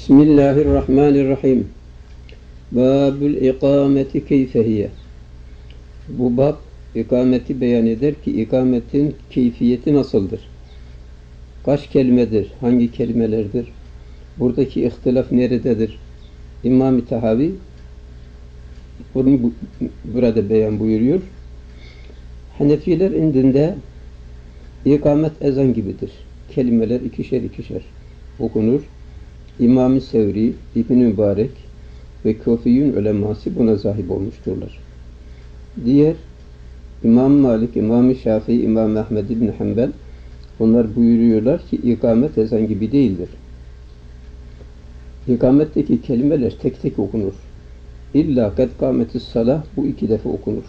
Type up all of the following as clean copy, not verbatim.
Bismillahirrahmanirrahim. Babül ikameti keyfehiye. Bu bab ikameti beyan eder ki ikametin keyfiyeti nasıldır? Kaç kelimedir? Hangi kelimelerdir? Buradaki ihtilaf nerededir? İmam-ı Tahavi bunu burada beyan buyuruyor. Hanefiler indinde ikamet ezan gibidir. Kelimeler ikişer ikişer okunur. İmam-ı Sevri, İbn-i Mübarek ve Kufiyün uleması buna sahip olmuşturlar. Diğer İmam Malik, İmam-ı Şafii, İmam Ahmed İbn Hanbel onlar buyuruyorlar ki ikamet ezan gibi değildir. İkametteki kelimeler tek tek okunur. İlla kad kâmetis salah bu iki defa okunur.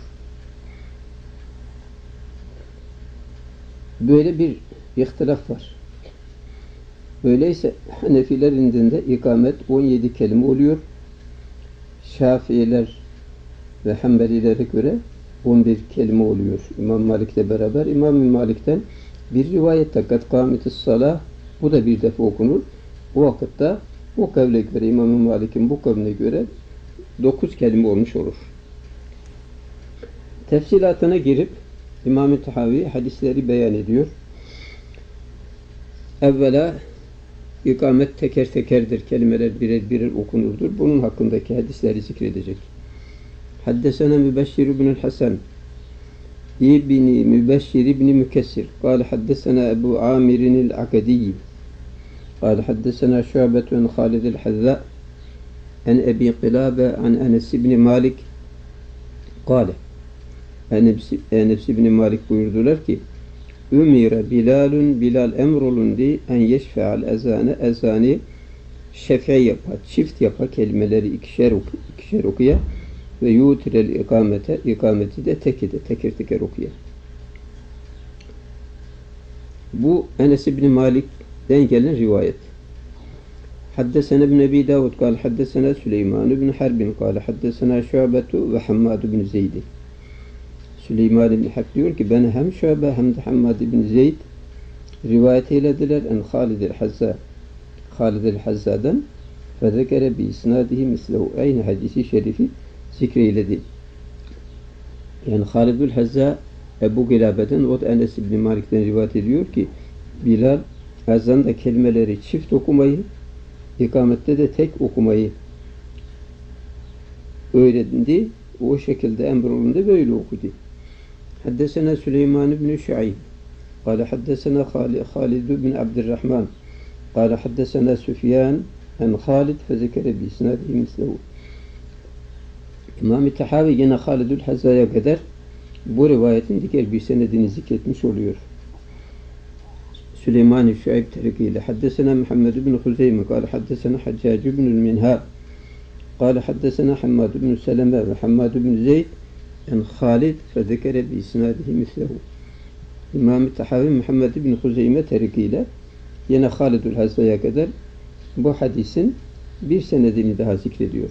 Böyle bir ihtilaf var. Öyleyse Hanefiler indinde ikamet 17 kelime oluyor. Şafiiler ve Hanbelilere göre 11 kelime oluyor. İmam Malik'le beraber. İmam-ı Malik'ten bir rivayette kad kâmetis salah bu da bir defa okunur. O vakitte o kavle göre İmam-ı Malik'in bu kavline göre 9 kelime olmuş olur. Tefsilatına girip İmam-ı Tahavi hadisleri beyan ediyor. Evvela İkamet teker tekerdir. Kelimeler birer birer okunurdur. Bunun hakkındaki hadisleri zikredecek. Haddesena Mübeşşir ibn Hasan İbni Mübeşşir ibn Mükessir قال حدثنا أبو عامر العقدي قال حدثنا شعبة عن خالد الحذاء عن أبي قلابة عن أنس بن مالك قال Enes ibn Malik buyurdular ki Ümire Bilalun Bilal emrolundu en yeşfe'al ezane ezani şefe yapar, çift yapar kelimeleri ikişer okuya ve yutirel ikameti de teker teker okuya. Bu Enes ibn Malik'den gelen rivayet. Haddesena ibn Ebi Davud kâle haddesena Süleyman ibn Harbin kâle haddesena Şu'betu ve Hammad ibn Zeyd'i. Süleyman ibn Harb diyor ki bana hem Şu'be hem de Hammad ibn Zeyd rivayet eylediler en Halid el-Hazza. Halid el-Hazza'dan ve zekere bi isnadihi mislehu. Aynı hadisi şerifi zikreyledi. Yani Halid el-Hazza Ebu Gilabe'den o da Enes ibn Malik'ten rivayet ediyor ki Bilal ezanda kelimeleri çift okumayı ikamette de tek okumayı öğrendi. O şekilde emrolundu böyle okudu. Haddesena Süleyman ibn Şuayb قال حدثنا خالد بن عبد الرحمن قال حدثنا سفيان عن خالد فذكر بإسناده مثله. İmam-ı Tahavi yine Halidül Hazza'ya kadar bu rivayetin diğer bir senedini zikretmiş oluyor. Süleyman-ı Şuayb terikiyle haddesena Muhammed ibn Huzeyme قال حدثنا حجاج بن المنهال قال حدثنا حماد بن سلمة وحماد بن زيد عن خالد فذكر بإسناده مثله. İmam-ı Tahavi Muhammed ibn Huzeyme terikiyle yine Halidül Hazza'ya kadar bu hadisin bir senedini daha zikrediyor.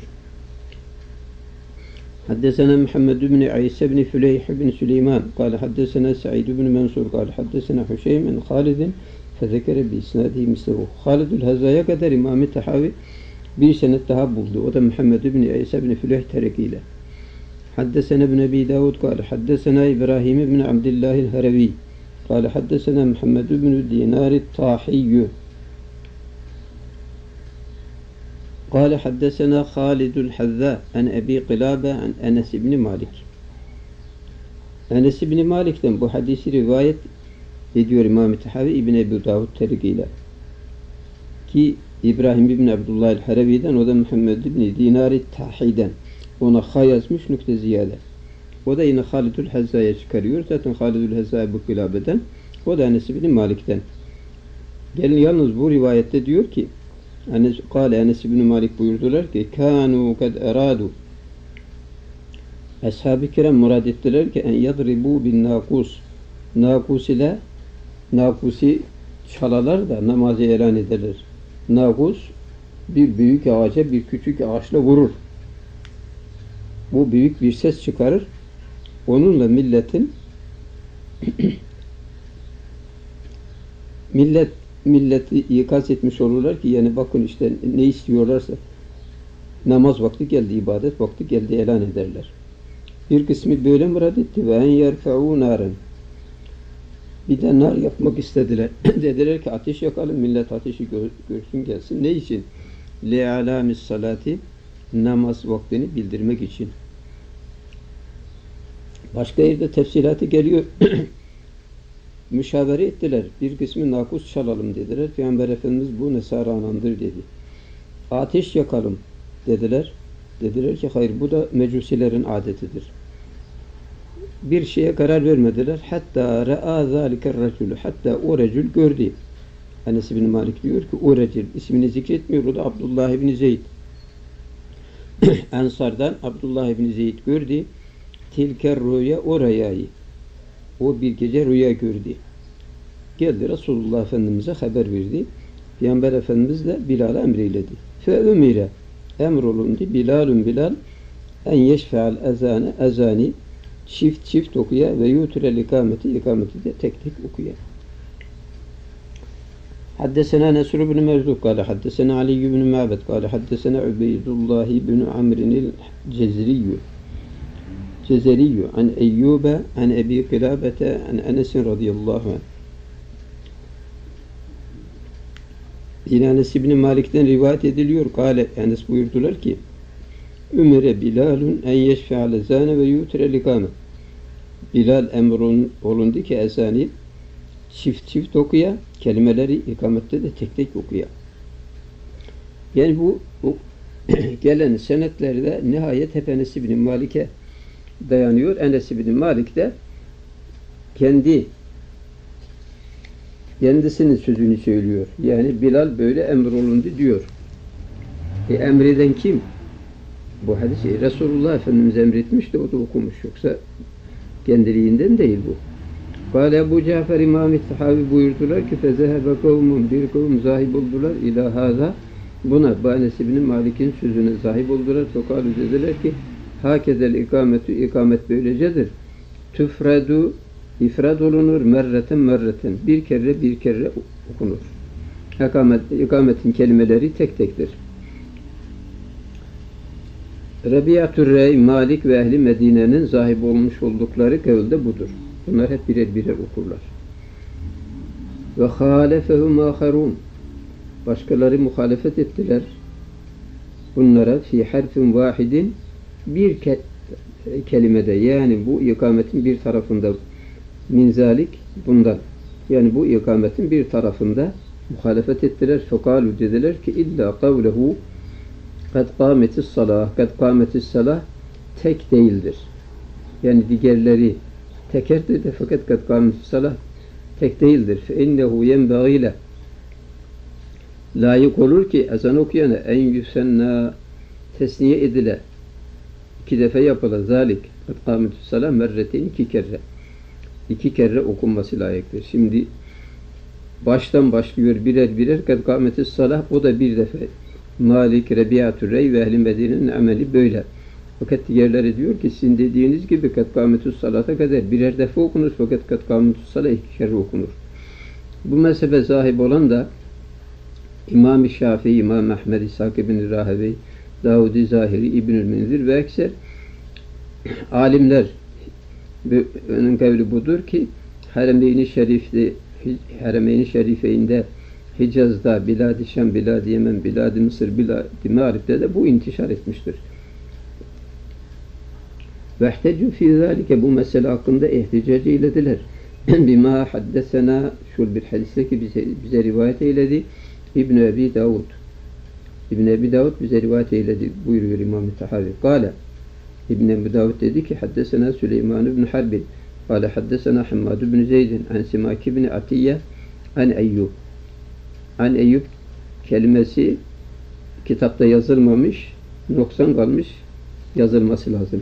Haddesena Muhammed ibn İsa ibn Füleyh ibn Süleyman قال حدثنا سعيد بن منصور قال حدثنا حشيم عن خالد فذكر بإسناده مثله. Halidül Hazza'ya kadar İmam-ı Tahavi bir senet daha buldu. O da Muhammed ibn İsa ibn Füleyh terikiyle. Haddesena ibn Ebi Davud قال حدثنا İbrahim ibn Abdullah el-Haravi قال حدثنا محمد بن دينار الطاحي قال حدثنا خالد الحذاء عن أبي قلابة عن أنس بن مالك. Enes ibn Malik'ten bu hadisi rivayet ediyor İmam-ı Tahavi İbn Ebi Davud terikiyle. Ki İbrahim ibn Abdullah el-Haravi'den o da Muhammed ibn Dinar el-Tahi'den. Ona ha yazmış nükte ziyade. O da yine Halidül Hazza'ya çıkarıyor. Zaten Halidül Hazza bu kilabeden. O da Enes ibn Malik'ten. Gelin yalnız bu rivayette diyor ki Enes ibn Malik buyurdular ki kânû kad erâdû Ashab-ı kiram murad ettiler ki en yadribû bin nâkus. Nâkus ile nâkusi çalalar da namazı elan ederler. Nâkus bir büyük ağaca bir küçük ağaçla vurur. Bu büyük bir ses çıkarır. Onunla millet milleti ikaz etmiş olurlar ki yani bakın işte ne istiyorlarsa namaz vakti geldi, ibadet vakti geldi elan ederler. Bir kısmı böyle murad etti ve en yerfe'u naren. Bir de nar yapmak istediler. Dediler ki ateş yakalım, millet ateşi görsün gelsin. Ne için? لِعَلَامِ salati, namaz vaktini bildirmek için. Başka yerde tefsilatı geliyor. Müşavere ettiler. Bir kısmı nakus çalalım dediler. Peygamber Efendimiz bu Nesaranandır dedi. Ateş yakalım dediler. Dediler ki hayır bu da mecusilerin adetidir. Bir şeye karar vermediler. Hatta ra'a zâliker recülü. Hatta o recül gördü. Enes bin Malik diyor ki o recül ismini zikretmiyor. O da Abdullah ibn Zeyd. Ensardan Abdullah ibn Zeyd gördü. Tilker rüya o rüyayı. O bir gece rüya gördü. Geldi Resulullah Efendimiz'e haber verdi. Peygamber Efendimiz de Bilal'a emreyledi. Fe ümire emrolundu. Bilal en yeşfe'al ezane ezani çift okuya ve yuturel ikameti de tek tek okuya. Haddesena Nesr ibn Merzuk kâle haddesena Ali ibn Ma'bed kâle haddesena Ubeydullah ibn Amr'il Cezeriyyü an Eyyube an Ebi Kilabete an Enes radıyallahu anh. Yine Enes ibn Malik'ten rivayet ediliyor. Kâle Enes buyurdular ki Ümere Bilalun en yeşfe'al ezâne ve yuturel ikamet. Bilal emrun olundu ki ezanı çift okuya, kelimeleri ikamette de tek tek okuya. Yani bu gelen senetlerde nihayet hep Enes ibn Malik'e dayanıyor. Enes ibn Malik de kendisinin sözünü söylüyor. Yani Bilal böyle emrolundu diyor. Emreden kim? Bu hadisi Resulullah Efendimiz emretmiş de o da okumuş. Yoksa kendiliğinden değil bu. Kâle Ebu Cafer İmam-ı Tahavi buyurdular ki fezehebe kavmun bir kavim zahib oldular ila hâzâ buna Enes ibn Malik'in sözüne zahib oldular. Fekâlu dediler ki hâkezel ikamet böylecedir. Tüfredu ifrad olunur merreten bir kere okunur. İkametin kelimeleri tek tektir. Rabi'atür Rey, Malik ve ehli Medine'nin zahib olmuş oldukları kavulde budur. Bunlar hep birer okurlar. Ve halefehum âkharûn. Başkaları muhalefet ettiler. Bunlara fi harfin vahidin bir kelimede yani bu ikametin bir tarafında min zalik bundan yani bu ikametin bir tarafında muhalefet ettiler. Fekalu dediler ki illa kavlehu kad kâmetis salah kad kâmetis salah tek değildir. Yani diğerleri tekerdir de fakat kad kâmetis salah tek değildir. Fe innehu yenbagîle layık olur ki ezan okuyana en yüsenna tesniye edile 2 defa yapıla zalik kad kâmetis salah merretin 2 kere okunması layıktır. Şimdi baştan başlıyor birer kad kâmetis salah o da bir defa. Malik, Rabi'atür Rey ve Ehl-i Medine'nin ameli böyle. Fakat diğerleri diyor ki sizin dediğiniz gibi kad kâmetü's salata kadar birer defa okunur fakat kad kâmetü's salah 2 kere okunur. Bu mezhebe sahip olan da İmam-ı Şafii, İmam Ahmed, İshak ibn Rahevey, Davud-i Zahiri, İbnül Münzir ve ekser alimler onun kavli budur ki Haremeyn-i Şerifeyn'de Hicaz'da, Bilad-i Şam, Bilad-i Yemen, Bilad-i Mısır, Bilad-i Mağrib'de de bu intişar etmiştir. Vehtecü fî zâlike bu mesele hakkında ihticac eylediler. Bima haddesena şul bir hadiste ki bize rivayet eyledi İbn-i Ebi Davud. İbn-i Ebi Davud bize rivayet eyledi buyuruyor İmam-ı Tahavi. Kâle İbn-i Ebi Davud dedi ki haddesena Süleyman ibn Harbin. Kâle haddesena Hammad ibn Zeydin an Simak ibn Atiyye an Eyyub. An Eyyub kelimesi kitapta yazılmamış, noksan kalmış, yazılması lazım.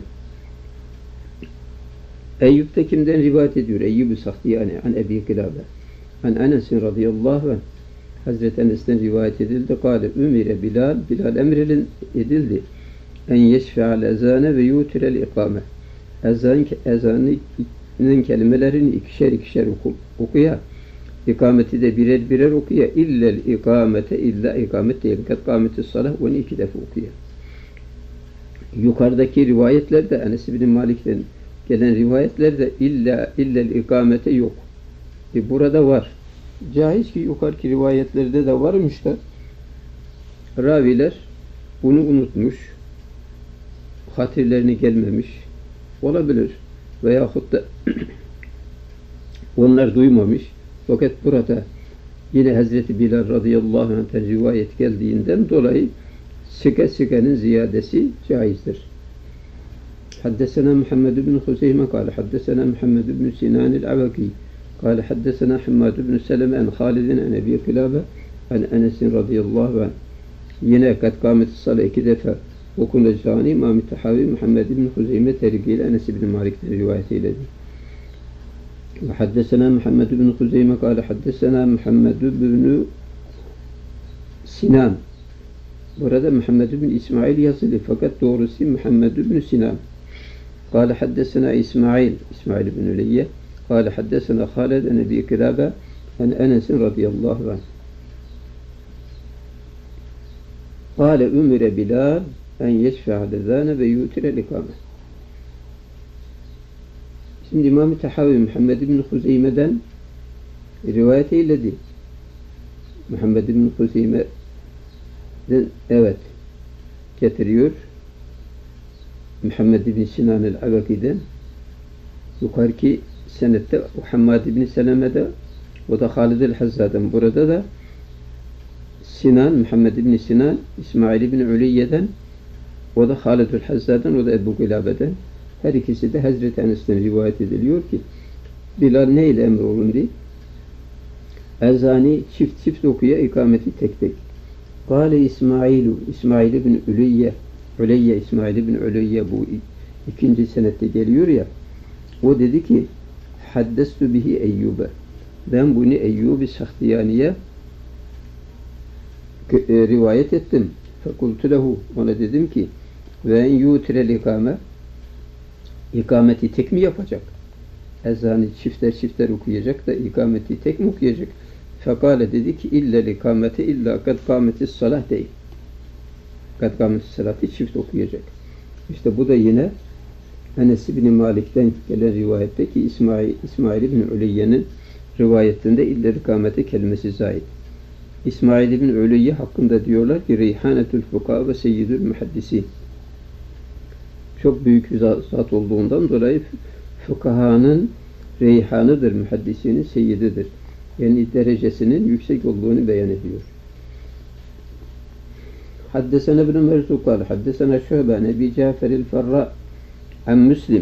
Eyyub de kimden rivayet ediyor? Eyyub-u Sahtiyani an Ebi Kilabe. An Enes'in radıyallahu anh. Hazreti Enes'ten rivayet edildi. Kâle ümire Bilal emredildi. En yeşfe'al ezâne ve yutirel ikame. Ezanın kelimelerini ikişer okuya İkameti de birer birer okuyor. İllel ikamete, illa ikamet değil. Kad kâmetis salah, onu 2 defa okuyor. Yukarıdaki rivayetlerde, Enes bin Malik'ten gelen rivayetlerde illel ikamete yok. Burada var. Caiz ki yukarıki rivayetlerde de varmış da raviler bunu unutmuş, hatırlarına gelmemiş olabilir. Veyahut da onlar duymamış. Fakat burada yine Hazreti Bilal radıyallahu anh'ten rivayet geldiğinden dolayı sıkanın ziyadesi caizdir. Haddesena Muhammed bin Huzeyme kâle haddesena Muhammed bin Sinan el-Avaki kâle haddesena Hammad bin Seleme en Halidin en Ebi Kilâbe en Enes'in radıyallahu anh. Yine kad kâmet-i salah 2 defa okunacağını İmam-ı Tahavi Muhammed bin Huzeyme terkiyle Enes bin Malik'ten rivayet eyledi. وحدثنا محمد بن خزيمة قال حدثنا محمد بن Sinan. Burada Muhammed bin İsmail yazılı fakat doğrusu Muhammed bin Sinan. قال حدثنا İsmail bin Üleyye قال حدثنا Halid en Ebi Kilâbe en Enes radıyallahu anh. قال أمر Bilal en yeşfe'a lezâne ve yu'tire l'ikâme. Şimdi İmam-ı Tahavi Muhammed bin Huzeyme'den rivayet eyledi. Muhammed bin Huzeyme'den evet getiriyor. Muhammed bin Sinan el-Avaki'den yukarıki senette Hammad bin Seleme'de o da Halid el-Hazza'dan. Burada da Muhammed bin Sinan İsmail bin Üleyye'den o da Halid el-Hazza'dan o da Ebu Kilabe'den. Her ikisi de Hazreti Enes'ten rivayet ediliyor ki Bilal neyle emrolundu? Ezani çift okuya, ikameti tek tek. Kâle İsmail bin Üleyye İsmail bin Üleyye bu 2. senette geliyor ya, o dedi ki haddestu bihi Eyyub'e, ben bunu Eyyub-i Sahtiyani'ye rivayet ettim. Fekultu lehu, ona dedim ki ve en yutrel ikame, İkameti tek mi yapacak? Ezanı çifter okuyacak da ikameti tek mi okuyacak? Fekale dedi ki illa ikamete illa kad kâmetis salah değil. Kad kâmetis salatı çift okuyacak. İşte bu da yine Enes bin Malik'ten gelen rivayette ki İsmail bin Üleyye'nin rivayetinde illa ikamete kelimesi zahid. İsmail bin Üleyye hakkında diyorlar ki Reyhanetül Fukaha ve Seyyidül Muhaddisi. Çok büyük bir zat olduğundan dolayı fukahanın reyhanıdır, muhaddisinin seyyididir. Yani derecesinin yüksek olduğunu beyan ediyor. Haddesena ibn Merzuq kâle haddesena Şu'be Ebi Cafer el-Ferra an Müslim.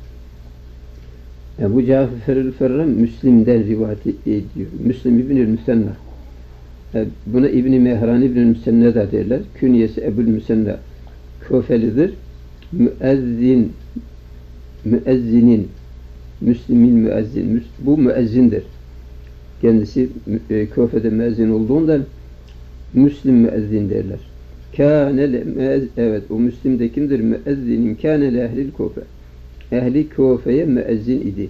Ebu Cafer el-Ferra Müslim'den rivayet ediyor. Müslim İbn-i Müsenna. Buna İbn-i Mehran İbn-i Müsenna da derler. Künyesi Ebu'l Müsenna. Kufelidir. Müezzinin Müslimin müezzin. Bu müezzindir. Kendisi Küfe'de müezzin olduğundan Müslim müezzin derler. Evet, o Müslim de kimdir? Müezzinin kâne le ehlil Küfe. Ehli Küfe'ye müezzin idi.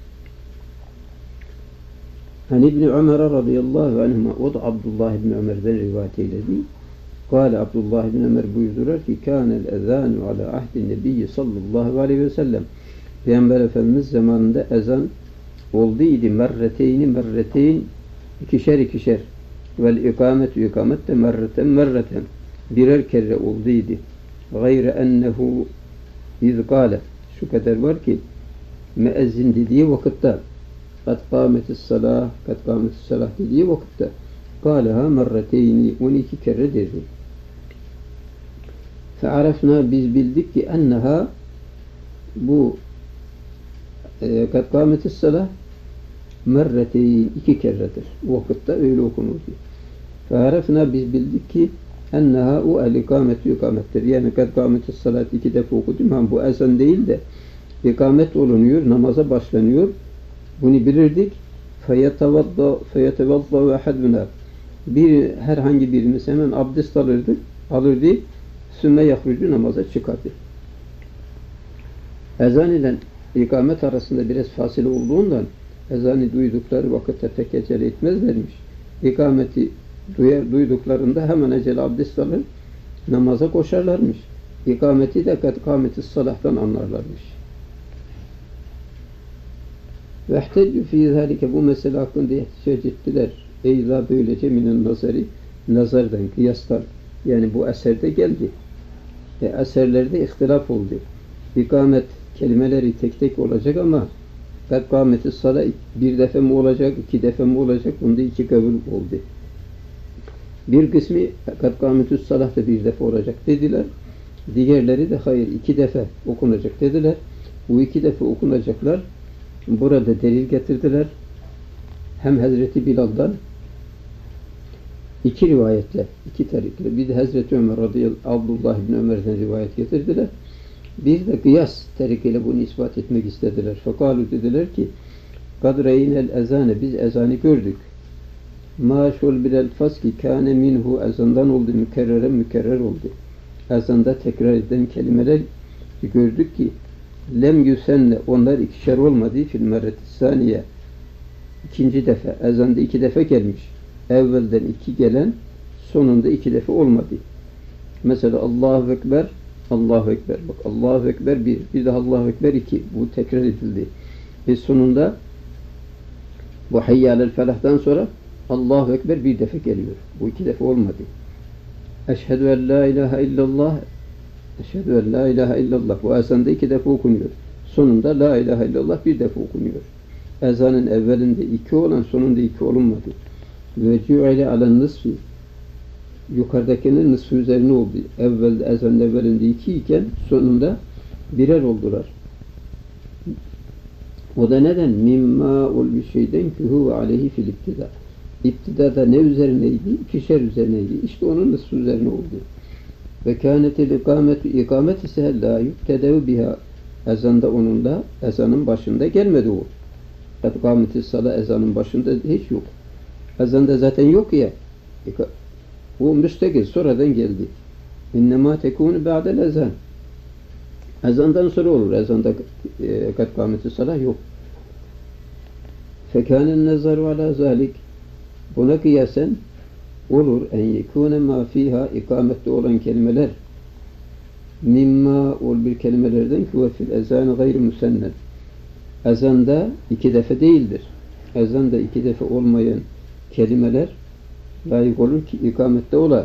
Hani İbn-i Ömer radıyallahu anhuma, o da Abdullah İbn Ömer'den rivayet eyledi. Kâle Abdullah ibn Ömer buyurdular ki kânel ezânu ala ahdin nebiyyi sallallahu aleyhi ve sellem. Peygamber Efendimiz zamanında ezan olduydu. Merreteyn ikişer vel ikamet de merreten birer kere olduydu. Gayre ennehu izgâle, şu kadar var ki müezzin dediği vakitte kad kâmetis salah dediği vakitte kâleha merreteyni 12 kere dedi. Fe'arefna, biz bildik ki enneha bu kad kâmetis salah merreteyn 2 keredir. O vakitte öyle okunurdu. Fe'arefna, biz bildik ki enneha o ikamettir. Yani kad kâmetis salat 2 defa okudum. Ama bu ezan değil de ikamet olunuyor, namaza başlanıyor. Bunu bilirdik. Feyetevadda ve hadbuna. Herhangi birimiz hemen abdest alırdı. Sümme yahrucu, namaza çıkardı. Ezan ile ikamet arasında biraz fasile olduğundan ezanı duydukları vakitte pek acele etmezlermiş. İkameti duyduklarında hemen acele abdest alır, namaza koşarlarmış. İkameti de kad kâmeti salahtan anlarlarmış. Ve ihteccu fî zâlike, bu mesele hakkında ihticac ettiler. Eyza böylece minen nazari, nazardan, kıyastan. Yani bu eserde geldi. Eserlerde ihtilaf oldu. İkamet kelimeleri tek tek olacak ama kad kâmeti salah bir defa mı olacak, iki defa mı olacak? Bunda iki kavul oldu. Bir kısmı kad kâmetü salah da bir defa olacak dediler. Diğerleri de hayır iki defa okunacak dediler. Bu iki defa okunacaklar. Burada delil getirdiler. Hem Hazreti Bilal'dan iki rivayetle, iki tarikle. Bir de Hazreti Ömer radıyallahu Abdullah ibn Ömer'den rivayet getirdiler. Bir de kıyas tarikiyle bunu ispat etmek istediler. Fekalu dediler ki kad reynel ezane, biz ezanı gördük. Ma şol bilel faski kâne minhu, ezandan oldu, mükerrer oldu. Ezanda tekrar eden kelimeler gördük ki lem yüsenne, onlar ikişer olmadı fil merreti saniye, ikinci defa, ezanda iki defa gelmiş. Evvelden iki gelen sonunda iki defa olmadı. Mesela Allahu Ekber, Allahu Ekber. Bak Allahu Ekber bir daha Allahu Ekber iki. Bu tekrar edildi. Ve sonunda bu Hayyâlel Felah'tan sonra Allahu Ekber bir defa geliyor. Bu iki defa olmadı. Eşhedü en la ilahe illallah, Eşhedü en la ilahe illallah. Bu ezanda iki defa okunuyor. Sonunda la ilahe illallah bir defa okunuyor. Ezanın evvelinde iki olan sonunda iki olunmadı. Ve cü'ile alen nısfi, yukarıdakinin nısfı üzerine oldu. Ezanın evvelinde iki iken sonunda birer oldular. O da neden? Mimma ol bir şeyden ki huve aleyhi fil iptida. İptidada ne üzerineydi? İkişer üzerineydi. İşte onun nısfı üzerine oldu. Ve kânetil ikamet ise la yuktedev biha. Ezanda onunla, ezanın başında gelmedi o. İkamet-i salah ezanın başında hiç yok. Ezanda zaten yok ya. Bu müstakil, sonradan geldi. İnnemâ tekûnü ba'del ezan. Ezandan sonra olur. Ezanda kad kâmeti salah yok. Fekânen nezaru alâ zâlik. Buna kıyasen olur en yekûne mâ fîhâ, ikamette olan kelimeler mimma ol bir kelimelerden ki ve fil ezâne gayri müsenned. Ezanda iki defa değildir. Ezanda iki defa olmayan kelimeler layık olur ki ikamette ola.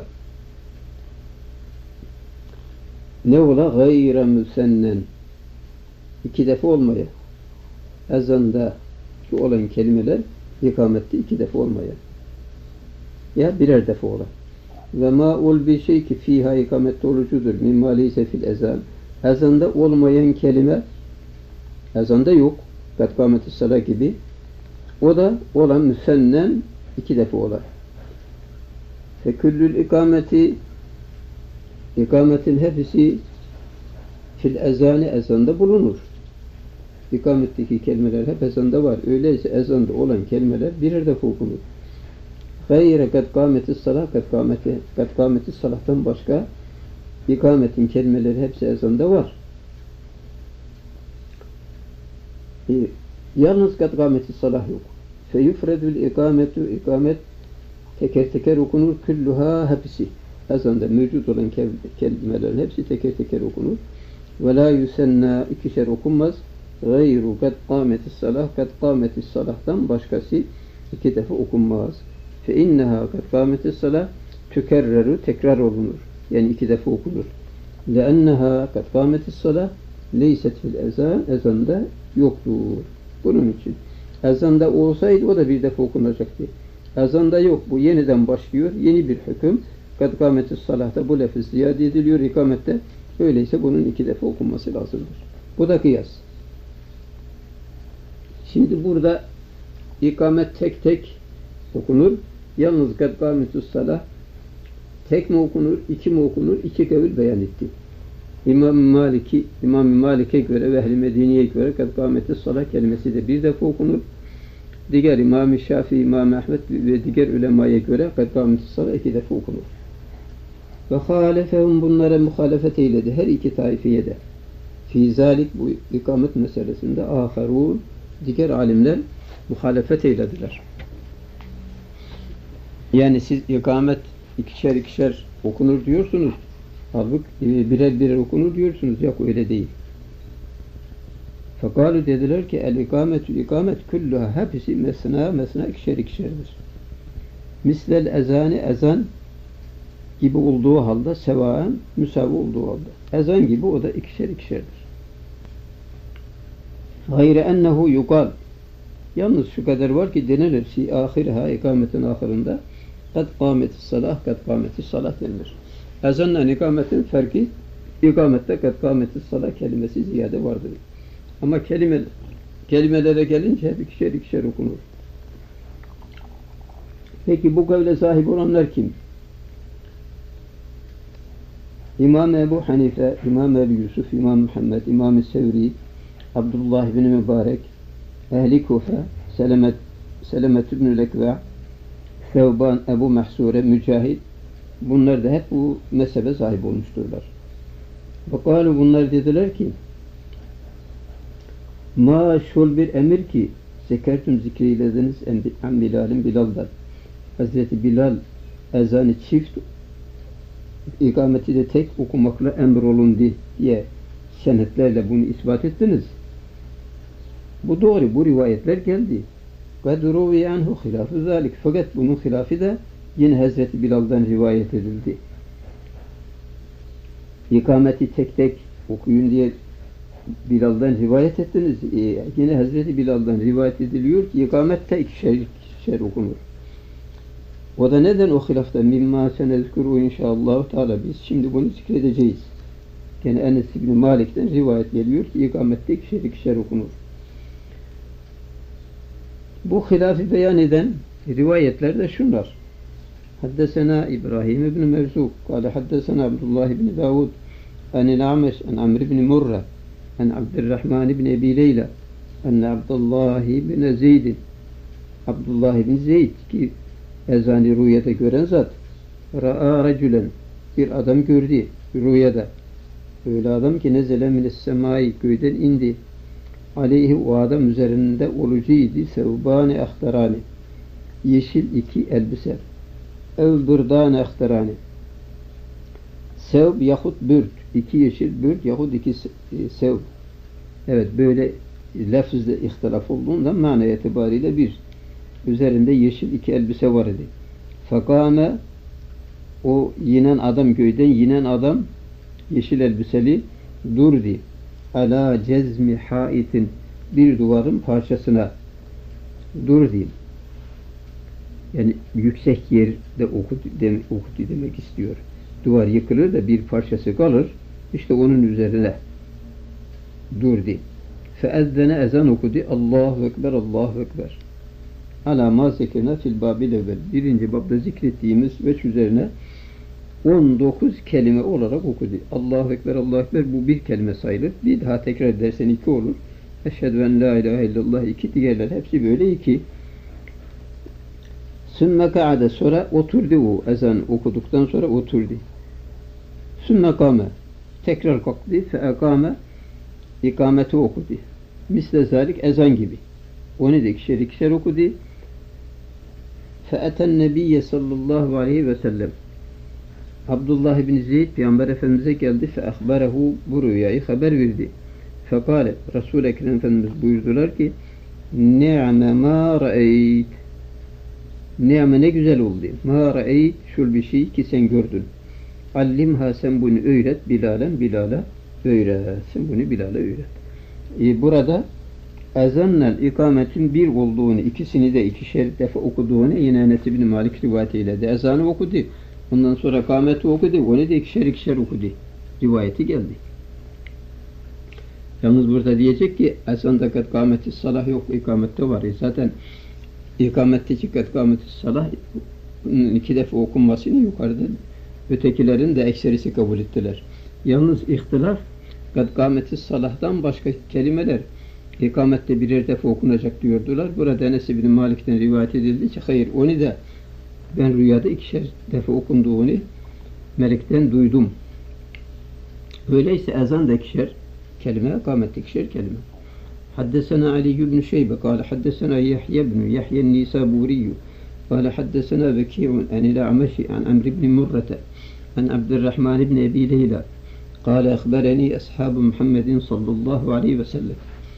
Ne ola? Gayre müsennen. İki defa olmaya. Ezanda olan kelimeler ikamette iki defa olmaya. Ya birer defa ola. Ve ma ol bir şey ki fiha ikamette olucudur. Mimma leyse fil ezan. Ezanda olmayan kelime ezanda yok. Kad kâmeti salah gibi. O da olan müsennen iki defa ola. Feküllül ikameti, ikametin hepsi fil ezani, ezanda bulunur. İkametteki kelimeler hep ezanda var. Öyleyse ezanda olan kelimeler birer defa okunur. Gayre kad kâmeti salah, kad kâmeti salahtan başka ikametin kelimeleri hepsi ezanda var. Yalnız kad kâmeti salah yok. Feyufredül ikametu, ikamet teker teker okunur. Külluha hepsi. Ezanda mevcut olan kelimelerin hepsi teker teker okunur. Ve la yusenna, ikişer okunmaz. Gayru kad kâmeti salah, kad kâmeti salahtan başkası iki defa okunmaz. Fe inneha kad kâmeti salah tükerreru, tekrar olunur. Yani iki defa okunur. Leenneha kad kâmeti salah leyset fil ezan, ezanda yoktur. Bunun için ezanda olsaydı o da bir defa okunacaktı. Ezanda yok. Bu yeniden başlıyor. Yeni bir hüküm. Kad kâmeti salahta bu lafız ziyade ediliyor. İkamette öyleyse bunun iki defa okunması lazımdır. Bu da kıyas. Şimdi burada ikamet tek tek okunur. Yalnız kad kâmeti salah tek mi okunur, iki mi okunur? İki kavil beyan etti. İmam-ı Malik'e göre ve Ehl-i Medine'ye göre kad kâmeti salah kelimesi de bir defa okunur. Diğer İmam-ı Şafii, İmam-ı Ahmed ve diğer ulemaya göre kad kâmeti salah iki defa okunur. Ve hâlefehum, bunlara muhalefet eyledi her iki taifeye de. Fî zâlik, bu ikamet meselesinde âherûn, diğer alimler muhalefet eylediler. Yani siz ikamet ikişer ikişer okunur diyorsunuz. Halbuki birer birer okunur diyorsunuz. Yok öyle değil. Fekalu dediler ki el ikamet külluha hepsi mesna ikişer ikişerdir. Mislel ezani ezan gibi olduğu halde sevaen müsavi olduğu halde. Ezan gibi o da ikişer ikişerdir. Gayre ennehu yukal. Yalnız şu kadar var ki denilir fi ahirha ikametin ahirinde kad kâmetis salah kad kâmetis salah denilir. Ezanla ikametin farkı ikamette kad kâmetis salah kelimesi ziyade vardır. Ama kelimelere gelince hep ikişer ikişer okunur. Peki bu kavle sahip olanlar kim? İmam Ebu Hanife, İmam Ebu Yusuf, İmam Muhammed, İmam Sevri, Abdullah bin Mübarek, Ehli Kufa, Selemet ibn-i Lekva, Sevban, Ebu Mahsure, Mücahid, bunlar da hep bu mezhebe sahip olmuşturlar. Bakalu bunlar dediler ki ma şol bir emir ki zekertüm zikreylediniz en Bilal'in Bilal'dan. Hazreti Bilal ezanı çift ikameti de tek okumakla emrolundu diye senetlerle bunu ispat ettiniz. Bu doğru, bu rivayetler geldi. قَدْ رُوِيَ عَنْهُ خِلَافُ ذَٰلِكِ Fakat bunun hilafı da yine Hazreti Bilal'dan rivayet edildi. İkameti tek tek okuyun diye Bilal'dan rivayet ettiniz. Yine Hazreti Bilal'dan rivayet ediliyor ki ikamette ikişer okunur. O da neden o hilafta? Mimma senezkuru inşallah Teala. Biz şimdi bunu zikredeceğiz. Yani Enes ibn Malik'ten rivayet geliyor ki ikamette ikişer okunur. Bu hilafı beyan eden rivayetler de şunlar. Haddesena İbrahim ibn Mevzuk kâle haddesena Abdullah ibn Davud anil Ameş an Amr ibn Murra an Abdurrahman ibn Ebi Leyla an Abdullah ibn Zeyd Abdullah ibn Zeyd ki ezan-ı rüyada gören zat ra'a racülen bir adam gördü rüyada. Öyle adam ki nezele mines semai göğden indi. Aleyhi o adam üzerinde olucuydu sevbani ahtarani yeşil iki elbise ev bırdani ahtarani sevb yahut bürt iki yeşil bürt yahut iki sevb. Evet böyle lafızda ihtilaf olduğundan mana itibariyle bir üzerinde yeşil iki elbise var idi. Fakame o yinen adam göğden yinen adam yeşil elbiseli durdu. Ala cezmi haitin bir duvarın parçasına dur diyeyim. Yani yüksek yerde okudu demek istiyor. Duvar yıkılır da bir parçası kalır. İşte onun üzerine dur diyeyim. Feezzene ezan okudu. Allahu Ekber, Allahu Ekber. Ala ma zekirna fil babil evvel. Birinci babda zikrettiğimiz veç üzerine 19 kelime olarak okudu. Allahu Ekber, Allahu Ekber bu bir kelime sayılır. Bir daha tekrar edersen 2 olur. Eşhedü en la ilahe illallah 2 diğerler hepsi böyle 2. Sümme ka'ade sonra oturdu o ezan okuduktan sonra oturdu. Sümme kâme tekrar kalktı fe ekâme ikameti okudu. Misle zalik ezan gibi. Onu da ikişer okudu. Fe eten nebiyye sallallahu aleyhi ve sellem Abdullah ibn Zeyd Peygamber Efendimiz'e geldi fe ahberehu bu rüyayı haber verdi. Fekale Resul-i Ekrem Efendimiz buyurdular ki ni'me ma ra'eyt ni'me ne güzel oldu. Ma ra'eyt şul bir şey ki sen gördün. Allimha sen bunu öğret Bilal'a öğret. Sen bunu Bilal'a öğret. Burada ezanla ikametin bir olduğunu ikisini de ikişer defa okuduğunu yine Enes ibn Malik rivayet eyledi. Ezanı okudu. Ondan sonra kâmeti okudu. Onu da ikişer okudu. Rivayeti geldi. Yalnız burada diyecek ki ezanda kat kâmeti salah yok. İkamette var. Zaten ikametteki kat kâmeti salah 2 defa okunmasını yukarıda ötekilerin de ekserisi kabul ettiler. Yalnız ihtilaf kat kâmeti salahtan başka kelimeler ikamette birer defa okunacak diyordular. Burada Enes ibn Malik'ten rivayet edildi ki hayır onu da ben rüyada 2'şer defa okunduğunu melekten duydum. Öyleyse ezan da 2'şer kelime, ikamet 2'şer kelime. حدثنا علي بن شيبة قال حدثنا يحيى بن يحيى النيسابوري قال حدثنا بكيع عن الأعمش عن عمرو بن مرة عن عبد الرحمن بن أبي ليلى قال أخبرني أصحاب محمد صلى الله عليه وسلم.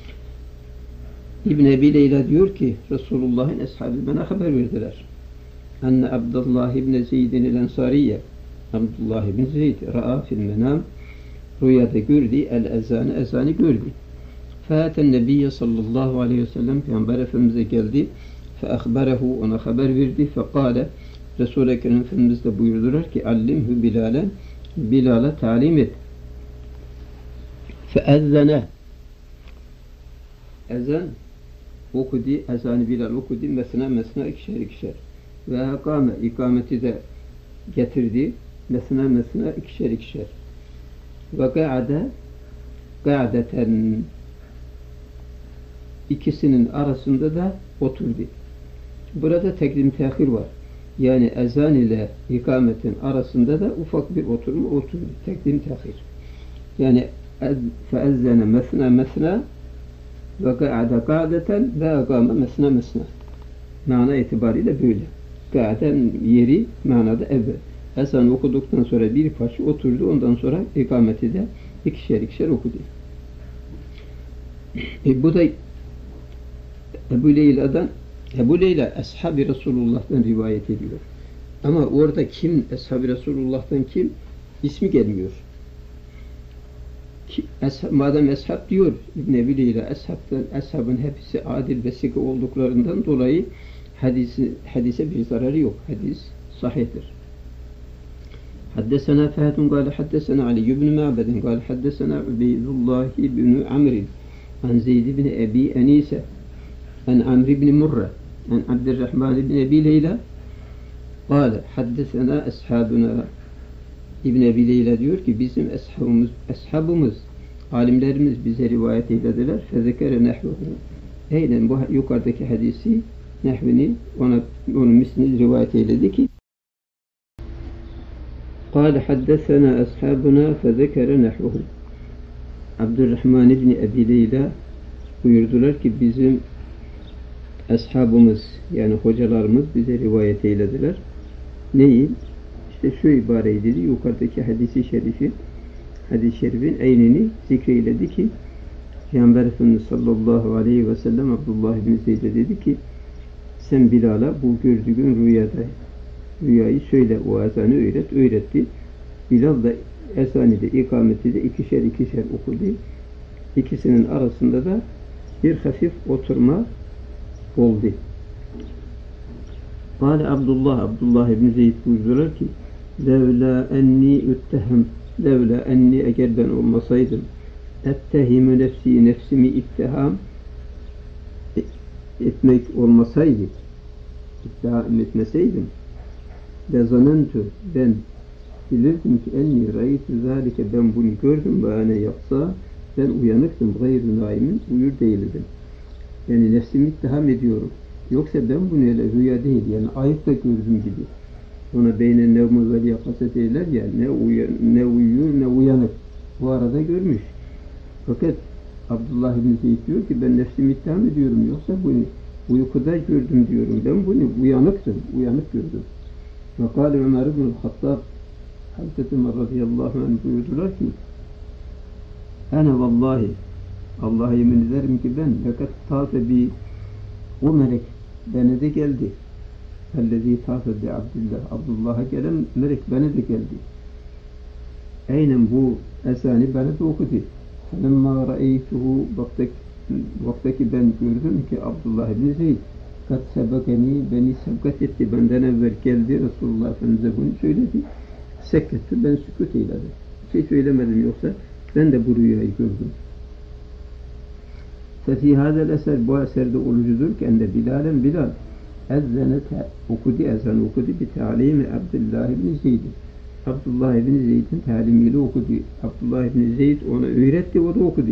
İbn Ebi Leyla diyor ki Resulullah'ın ashabı bana haber verdiler. Anne Abdullah ibn Zeyd'in el-Ensariye Abdullah ibn Zeyd ra'a fil menam rüyada gördü ezanı gördü. Fâten Nebiyye sallallahu aleyhi ve sellem Peygamber Efendimiz'e geldi. Fe ahberehu ona haber verdi. Fekâle Resul-i Ekrem Efendimiz de buyurdular ki allimhu Bilal'e Bilal'a talim et. Feezzene ezan okudu, ezanı Bilal okudu, mesna ikişer. Ve akame, ikameti de getirdi, mesna ikişer. Ve ga'deten ikisinin arasında da oturdu. Burada tekdim tehir var. Yani ezan ile ikametin arasında da ufak bir oturma oturdu. Tekdim tehir. Yani feezzene mesna ve ga'de ga'deten ve agame mesna. Mana itibariyle böyle. Ga'den yeri manada evvel. Ezan okuduktan sonra bir parça oturdu. Ondan sonra ikameti de ikişer okudu. Bu da Ebu Leyla Ashab-ı Resulullah'tan rivayet ediyor. Ama orada kim? Ashab-ı Resulullah'tan kim? İsmi gelmiyor. Madem ashab diyor İbn Ebi Leyla ashabın hepsi adil ve sıkı olduklarından dolayı hadise bir zararı yok. Hadis sahihtir. Haddesena Fahd قال حدثنا علي بن معبد قال حدثنا عبيد الله بن عمرو عن زيد بن أبي أنيسة عن عمرو بن مرة عن عبد الرحمن بن أبي ليلى قال حدثنا أصحابنا İbn Ebi Leyla diyor ki bizim ashabımız, alimlerimiz bize rivayet eylediler. Fezekere nehvuhu. Aynen bu yukarıdaki hadisi nehvini onun mislini rivayet eyledi ki قال حدثنا أصحابنا فذكر نحوه. Abdurrahman ibn Ebi Leyla buyurdular ki bizim ashabımız yani hocalarımız bize rivayet eylediler. Neyi? İşte şu ibareyi dedi. Yukarıdaki hadis-i şerifin aynını zikreyledi ki Peygamber Efendimiz sallallahu aleyhi ve sellem Abdullah ibn Zeyd'e dedi ki sen Bilal'a bu gördüğün rüyayı söyle, o ezanı öğretti. Bilal da ezanı da ikameti de ikişer okudu. İkisinin arasında da bir hafif oturma oldu. Kâle Abdullah ibn Zeyd buyurdular ki levla enni eğer ben olmasaydım ettehimü nefsimi ittiham etmek olmasaydı ittiham etmeseydim lezanentu ben bilirdim ki enni ra'ytu zâlike ben bunu gördüm ve ane yapsa ben uyanıktım gayrı naimin uyur değildim. Yani nefsimi ittiham ediyorum. Yoksa ben bunu öyle rüya değil yani ayıpta gördüm gibi. Ona beyne nevmu vel yakaset eyler ya ne uyuyor ne uyanık. Bu arada görmüş. Fakat Abdullah ibn Zeyd diyor ki ben nefsimi ittiham ediyorum. Yoksa bunu uykuda gördüm diyorum. Ben bunu uyanık gördüm. Ve kâle Ömer ibn Hattab Hazreti Ömer radıyallahu anh buyurdular ki ene vallahi Allah'a yemin ederim ki ben fakat taze bir o melek bana da geldi. Ellezî taze bi Abdullah'a gelen melek bana da geldi. Aynen bu ezanı bana da okudu. Felemma ra'eytuhu vaktaki ben gördüm ki Abdullah ibn Zeyd kat sebekeni beni sebkat etti. Benden evvel geldi. Resulullah Efendimiz'e bunu söyledi. Sekketti. Ben sükût eyledim. Bir şey söylemedim yoksa ben de bu rüyayı gördüm. Fefi hadel eser bu eserde olucudur ki ende Bilal ezan okudu bi ta'limi Abdullah ibn Zeyd. Abdullah ibn Zeyd'in talimiyle okudu. Abdullah ibn Zeyd ona öğretti, o da okudu.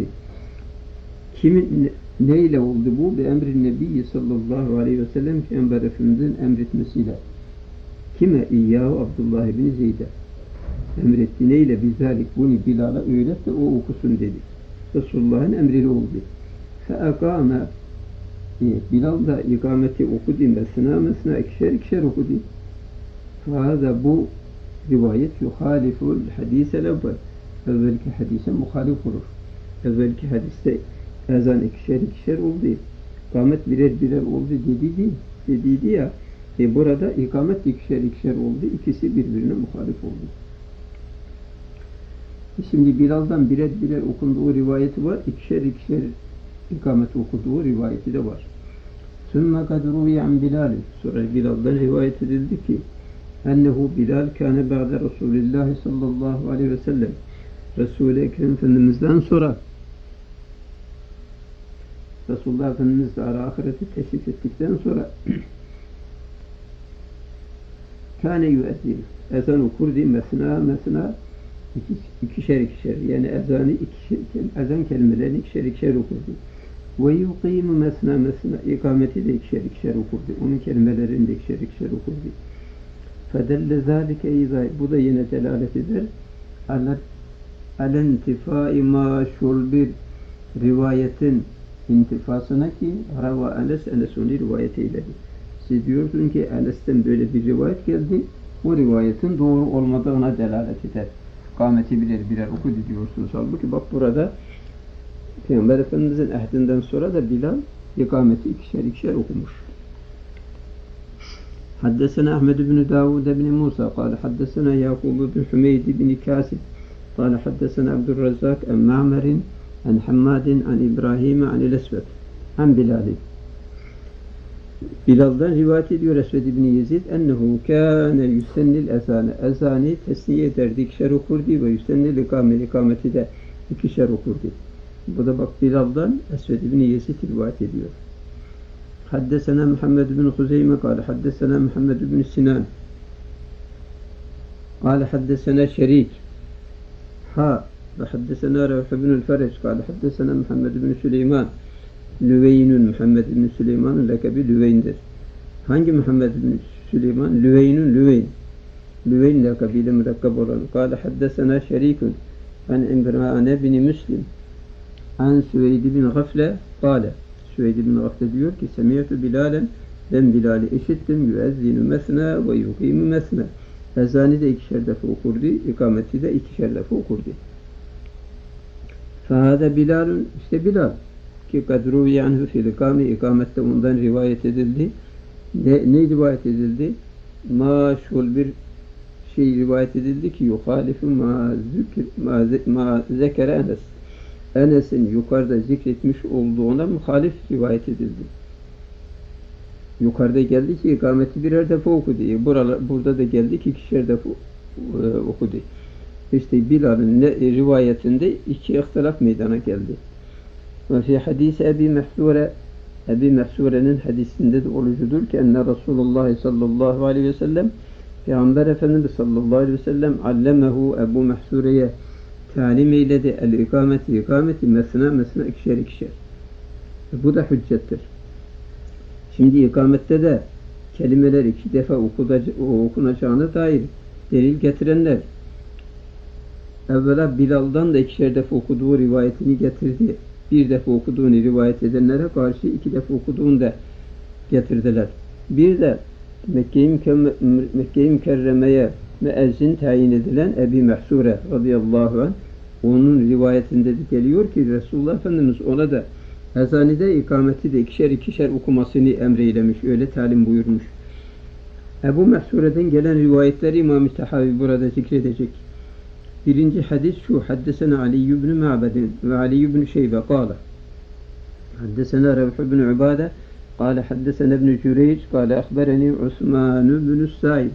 Neyle oldu bu? Bi emrin Nebi sallallahu aleyhi ve sellem Peygamber Efendimiz'in emretmesiyle. Kime? İyyahu Abdullah ibn Zeyd'e. Emretti. Neyle? Bizalik bunu Bilal'a öğret de o okusun dedi. Resulullah'ın emriyle oldu. فَاَقَامَ Bilal da ikameti okudu, mesna ikişer okudu. Fâda bu rivayet yuhaliful hadîsel evvel. Evvelki hadise muhalif olur. Evvelki hadiste ezan ikişer oldu. İkamet birer oldu dediydi ya. Burada ikamet ikişer oldu. İkisi birbirine muhalif oldu. Şimdi Bilal'dan birer okunduğu rivayeti var. İkişer ikamet okuduğu rivayeti de var. Sümme kad ruviye an Bilal. Sonra Bilal'dan rivayet edildi ki ennehu Bilal kâne ba'de Resulullah sallallahu aleyhi ve sellem. Resul-i Ekrem Efendimiz'den sonra Resulullah Efendimiz de ahireti teşrif ettikten sonra kâne yüezzin. Ezan okurdu mesna ikişer yani ezan kelimelerini ikişer okurdu. Ve yuqimu mesna ikameti de ikişer okurdu. Onun kelimelerini de ikişer okurdu. Fedelle zâlike izâ. Bu da yine delalet eder. Alentifâi maşul bir rivayetin intifasına ki Rava Enes onu rivayet eyledi. Siz diyorsun ki Enes'ten böyle bir rivayet geldi. O rivayetin doğru olmadığına delalet eder. İkameti birer okudu diyorsunuz. Halbuki bak burada Peygamber Efendimiz'in ahdinden sonra da Bilal ikameti ikişer okumuş. Haddesena Ahmed bin Davud bin Musa قال حدثنا يعقوب بن حميد بن كاسب قال حدثنا عبد الرزاق عن معمر عن حماد عن إبراهيم عن الأسود عن بلال. Bilal'dan rivayet ediyor Esved ibn Yezid ennehu kâne yüsennil ezanı tesniye ederdi, ikişer okurdu ve yüsennil ikameti de ikişer okurdu. Bu da bak Bilal'dan Esved ibn Yezid rivayet ediyor. Haddesena Muhammed bin Huzeyme kâle haddesena Muhammed bin Sinan kâle haddesena Şerik ve haddesena Revh bin Fereç kâle haddesena Muhammed bin Süleyman. Lüveynün Muhammed bin Süleyman'ın lakabi Lüveyn'dir. Hangi Muhammed bin Süleyman? Lüveyn lakabiyle mürekkab olan. Kâle haddesena Şerikun an İmrâne bin Müslim an Süveyd bin Gafle kâle. Süveyd bin Gafle diyor ki Semiyetü Bilalen, ben Bilal'i işittim, yüezzinu mesna ve yuqimu mesna. Ezanı da ikişer defa okurdu, ikameti de ikişer defa okurdu. Fâhâde Bilalun, işte Bilal ki kadru yanhu fil ikamette ondan rivayet edildi. Ne rivayet edildi? Maşhur bir şey rivayet edildi ki yuhalifu ma zekere Enes. Enes'in yukarıda zikretmiş olduğuna muhalif rivayet edildi. Yukarıda geldi ki ikameti birer defa okudu. Burada da geldi ki ikişer defa okudu. İşte Bilal'ın rivayetinde iki ihtilaf meydana geldi. Ve fi hadisi Ebi Mehsure'nin hadisinde de olucudur ki enne Resulullah sallallahu aleyhi ve sellem Peygamber Efendimiz sallallahu aleyhi ve sellem allemehu Ebu Mehsure'ye talim eyledi ikameti mesna ikişer. Bu da hüccettir. Şimdi ikamette de kelimeler iki defa okunacağına dair delil getirenler evvela Bilal'dan da ikişer defa okuduğu rivayetini getirdi. Bir defa okuduğunu rivayet edenlere karşı iki defa okuduğunu da getirdiler. Bir de Mekke-i Mükerreme'ye müezzin tayin edilen Ebi Mehsure radıyallahu anh onun rivayetinde de geliyor ki Resulullah Efendimiz ona da ezanide ikameti de ikişer okumasını emreylemiş. Öyle talim buyurmuş. Ebu Mehsure'den gelen rivayetleri İmam-ı Tahavi burada zikredecek. Birinci hadis şu. Haddesena Ali ibn Ma'bedin ve Ali ibn Şeybe kâle. Haddesena Revh ibn Ubade kâle haddesena ibn Cüreyc kâle ahbereni Osman ibn Sa'ib.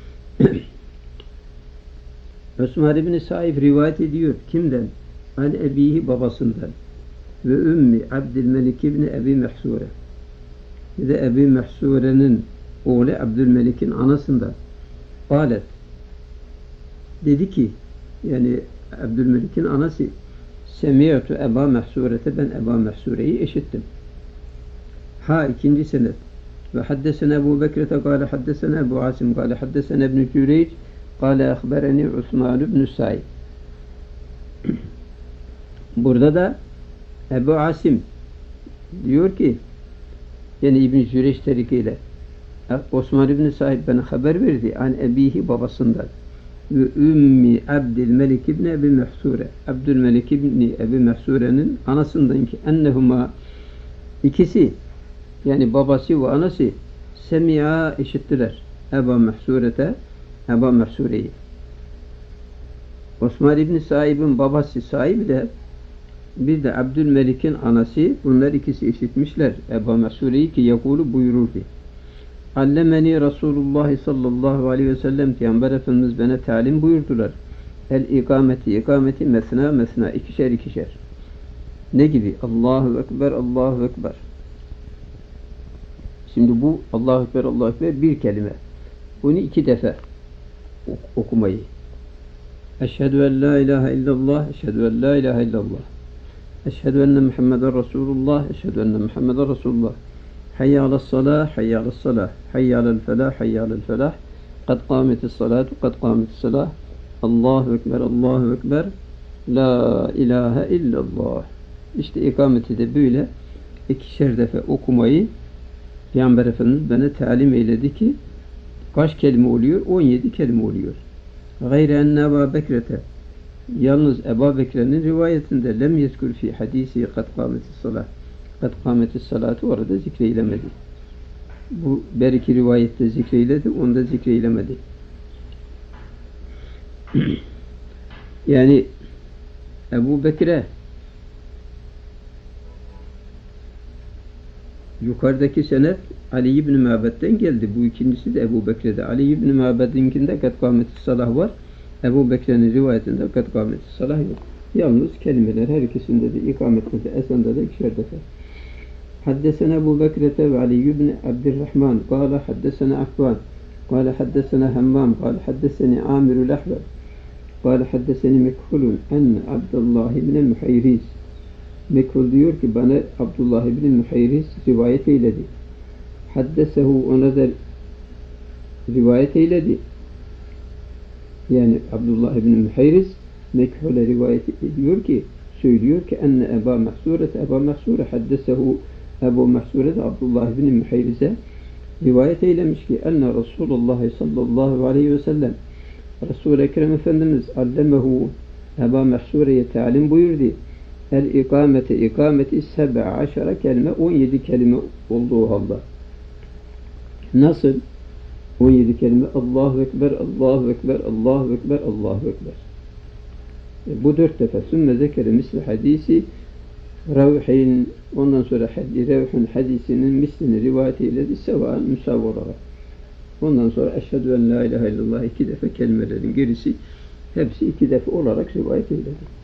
Osman ibn Sa'ib rivayet ediyor. Kimden? An ebihi babasından. Ve ümmi Abdülmelik ibn Ebi Mehsure. Bir de Ebi Mehsure'nin oğlu Abdülmelik'in anasından. Kâlet. Dedi ki yani Abdülmelik'in anası Semiyatü Eba Mehsure'te ben Eba Mehsure'yi işittim. İkinci senet. Ve haddesena Ebu Bekir'te kâle haddesena Ebu Asim kâle haddesena ibn Cüreyc kâle ahbereni Osman ibn Sa'id. Burada da Ebu Asim Diyor ki yani İbn-i Cüreş tarikiyle Osman İbn Said bana haber verdi. An ebihi babasından. Ve ümmi Abdülmelik İbni Ebi Mehsure. Abdülmelik İbni Ebi Mehsure'nin anasından ki ennehuma ikisi yani babası ve anası semi'a işittiler. Eba Mehsure'yi. Osman İbni Said'in babası Said de bir de Abdülmelik'in anası bunlar ikisi işitmişler. Eba Mehsure'yi ki yakulu buyurur ki Allemeni Resulullah sallallahu aleyhi ve sellem Peygamber Efendimiz bana talim buyurdular. İkameti mesna ikişer. Ne gibi? Allahu Ekber. Şimdi bu Allahu Ekber bir kelime. Bunu 2 defa okumayı. Eşhedü en la ilahe illallah, eşhedü en la ilahe illallah. Eşhedü enne Muhammeden Resulullah, eşhedü enne Muhammeden Resulullah. Hayya alas salah, hayya alas salah. Hayya alel felah. Kad kâmetis salatu, kad kâmetis salah. Allahu Ekber. La ilahe illallah. İşte ikameti de böyle 2'şer defa okumayı Peygamber Efendimiz bana talim eyledi ki kaç kelime oluyor? 17 kelime oluyor. Gayre enne Ebu Bekrete. Yalnız Ebu Bekre'nin rivayetinde lem yezkür fi hadisi kad kâmetis salah. Kad kâmetis salatu orada zikreylemedi. Bu belki rivayette zikreyledi, onda zikreylemedi. Yani Ebu Bekre yukarıdaki senet Ali ibn Ma'bed'den geldi. Bu ikincisi de Ebu Bekre'de. Ali ibn Ma'bed'inkinde kad kâmetis salah var. Ebu Bekre'nin rivayetinde kad kâmetis salah yok. Yalnız kelimeler her ikisinde de ikametinde de esanda da 2'şer defa. Haddesena Ebu Bekre'te ve Ali ibn Abdurrahman kâle haddesena Affan kâle haddesena Hammam kâle haddeseni Amirul Ahvel kâle haddeseni Mekhulun enne Abdullah ibn Muhayriz. Mekhul diyor ki bana Abdullah ibn Muhayriz rivayet eyledi. Haddesehu ona da rivayet eyledi. Yani Abdullah ibn Muhayriz Mekhul'e rivayet ediyor ki söylüyor ki enne Eba Mehsure haddesehu Ebu Mehsure de Abdullah ibn Muhayriz'e rivayet eylemiş ki enne Resulullah sallallahu aleyhi ve sellem Resul-i Ekrem Efendimiz allemehu Eba Mehsure'ye talim buyurdu. İkameti 17 kelime 17 kelime olduğu halde. Nasıl? 17 kelime Allahu Ekber. Bu 4 defa sümme zekere misli hadisi Revhin ondan sonra Revhin hadisinin mislini rivayet eyledi sevan müsav olarak. Ondan sonra eşhedü en la ilahe illallah 2 defa kelimelerin gerisi hepsi 2 defa olarak rivayet eyledi.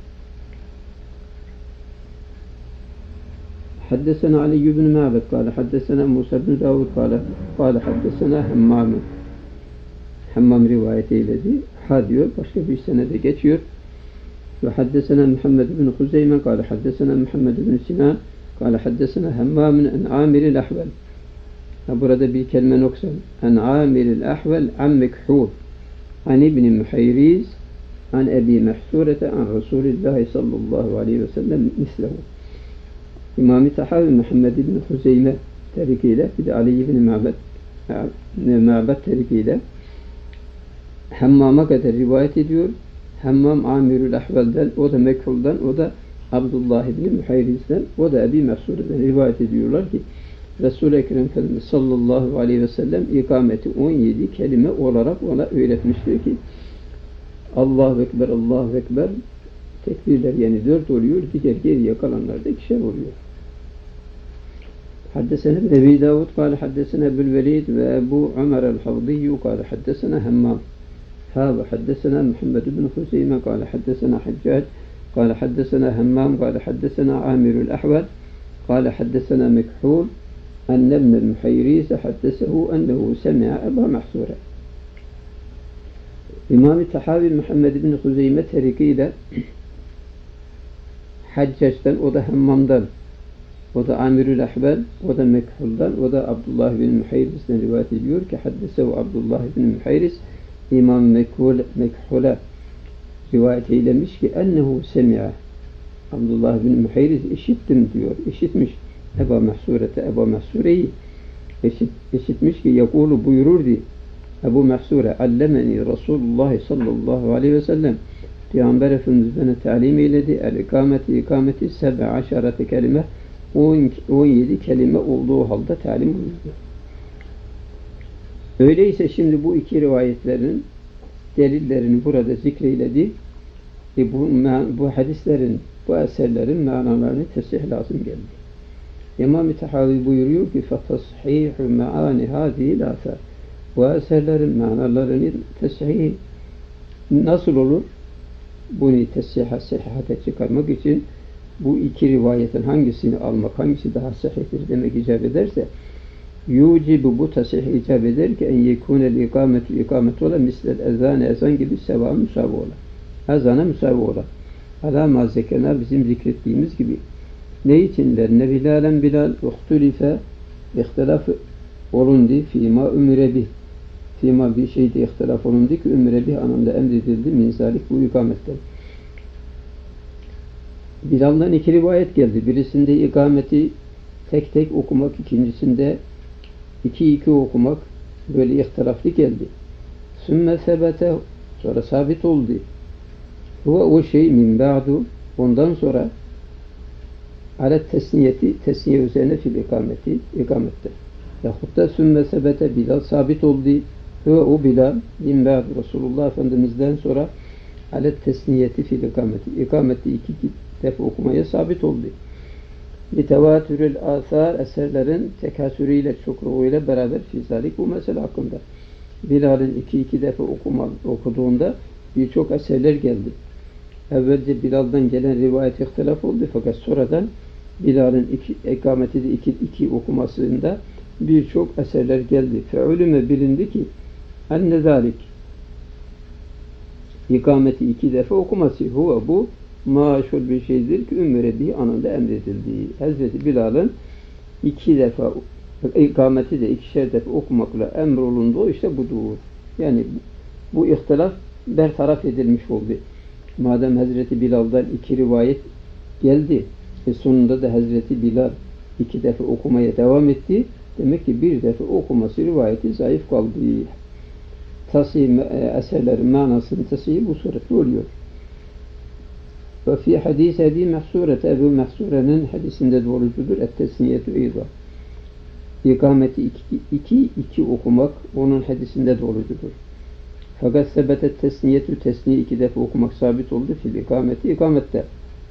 Haddesena Ali ibn Ma'bed kâle haddesena Musa ibn Davud kâle haddesena Hammam rivayet eyledi. Ha diyor başka bir senede geçiyor. Ve haddesena Muhammed ibn Huzeyme kâle haddesena Muhammed ibn Sinan kâle haddesena Hammam'ın en Amiril Ahvel. Burada bir kelime noksan. En Amiril Ahvel an Mekhul an İbni Muhayriz an Ebi Mehsurete an Resulillahi sallallahu aleyhi ve sellem mislehu. İmam-ı Tahavi Muhammed ibn Huzeyme terikiyle bir de Ali ibn Ma'bed terikiyle Hammam'a kadar rivayet ediyor. Hammam Amirül Ahvel'den, o da Mekhul'dan, o da Abdullah ibn Muhayriz'den, o da Ebi Mehsure'den rivayet ediyorlar ki Resul-i Ekrem Efendimiz sallallahu aleyhi ve sellem ikameti 17 kelime olarak ona öğretmiştir ki Allahu Ekber tekbirler yani 4 oluyor, diğer geriye kalanlar da 2'şer oluyor. Haddesena Ebi Davud kâle haddesena Ebul-Velid ve Ebu Ömer el-Havdiyyü kâle haddesena Hammam. حدثنا محمد بن خزيمة قال حدثنا حجاج قال حدثنا همام قال حدثنا عامر الأحول قال حدثنا مكحول أن ابن المحيريز حدثه أنه سمع أبا محسورة. İmam-ı Tahavi Muhammed bin Huzeyme terikiyle Haccaj'dan, o da Hammam'dan, o da Amirül Ahvel, o da Mekhul'dan, o da Abdullah bin Muhayriz'den rivayet ediyor ki haddesehu Abdullah bin Muhayriz İmam Mekhul'a rivayet eylemiş ki ennehu semi'a Abdullah bin Muhayriz işittim diyor. İşitmiş. Ebu Mahsure'yi işitmiş ki yakulu buyururdu. Ebu Mahsure allemeni Resulullah sallallahu aleyhi ve sellem Peygamber Efendimiz bana talim eyledi. İkameti 17 kelime 17 kelime olduğu halde talim buyurdu. Öyleyse şimdi bu iki rivayetlerin delillerini burada zikreyledi. Bu hadislerin, bu eserlerin manalarını tesih lazım geldi. İmam-ı Tahavi buyuruyor ki فَتَصْحِيحُ مَعَانِ هَذِهِ الْآثَارِ Bu eserlerin manalarını tesih nasıl olur? Bunu sihhate çıkarmak için bu iki rivayetin hangisini almak, hangisi daha sahihtir demek icap ederse yucibu bu tasih icap eder ki en yekunel ikamet ola mislel ezan gibi seva müsavi ola. Ezana müsavi ola. Ala mazekena bizim zikrettiğimiz gibi. Ne içinler? Ne Bilal uhtulife ihtilaf olundu fîmâ ümre bih. Fîmâ bir şeyde ihtilaf olundu ki ümre bih anlamda emredildi min zalik bu ikametten. Bilal'dan iki rivayet geldi. Birisinde ikameti tek tek okumak, ikincisinde iki okumak böyle ihtilaflı geldi. Sümme sebete sonra sabit oldu. O şey min ba'du ondan sonra alet tesniye üzerine fil ikamette. Yahut da sümme sebete Bilal sabit oldu. O Bilal min ba'du Resulullah Efendimiz'den sonra alet tesniyeti fil ikameti iki defa okumaya sabit oldu. Tevatürül asar eserlerin tekasürüyle, çokluğuyla beraber fizalik bu mesele hakkında. Bilal'in iki defa okuduğunda birçok eserler geldi. Evvelce Bilal'dan gelen rivayet ihtilaf oldu fakat sonradan Bilal'in ikameti de iki okumasında birçok eserler geldi. Fe'ulüme bilindi ki enne zalik ikameti iki defa okuması huve bu maşhur bir şeydir ki ümrediği anında emredildiği. Hazreti Bilal'ın iki defa ikameti de ikişer defa okumakla emrolunduğu işte budur. Yani bu ihtilaf bertaraf edilmiş oldu. Madem Hazreti Bilal'dan iki rivayet geldi sonunda da Hazreti Bilal iki defa okumaya devam etti. Demek ki bir defa okuması rivayeti zayıf kaldı. Eserlerin manasının tasih bu suretle oluyor. Ve fi hadis Ebi Mahsure Ebu Mahsure'nin hadisinde doğrucudur. Et-tesniyetü eyza. İkameti iki okumak onun hadisinde doğrucudur. Fakat sebetet tesniyetü tesniye iki defa okumak sabit oldu fil ikamette.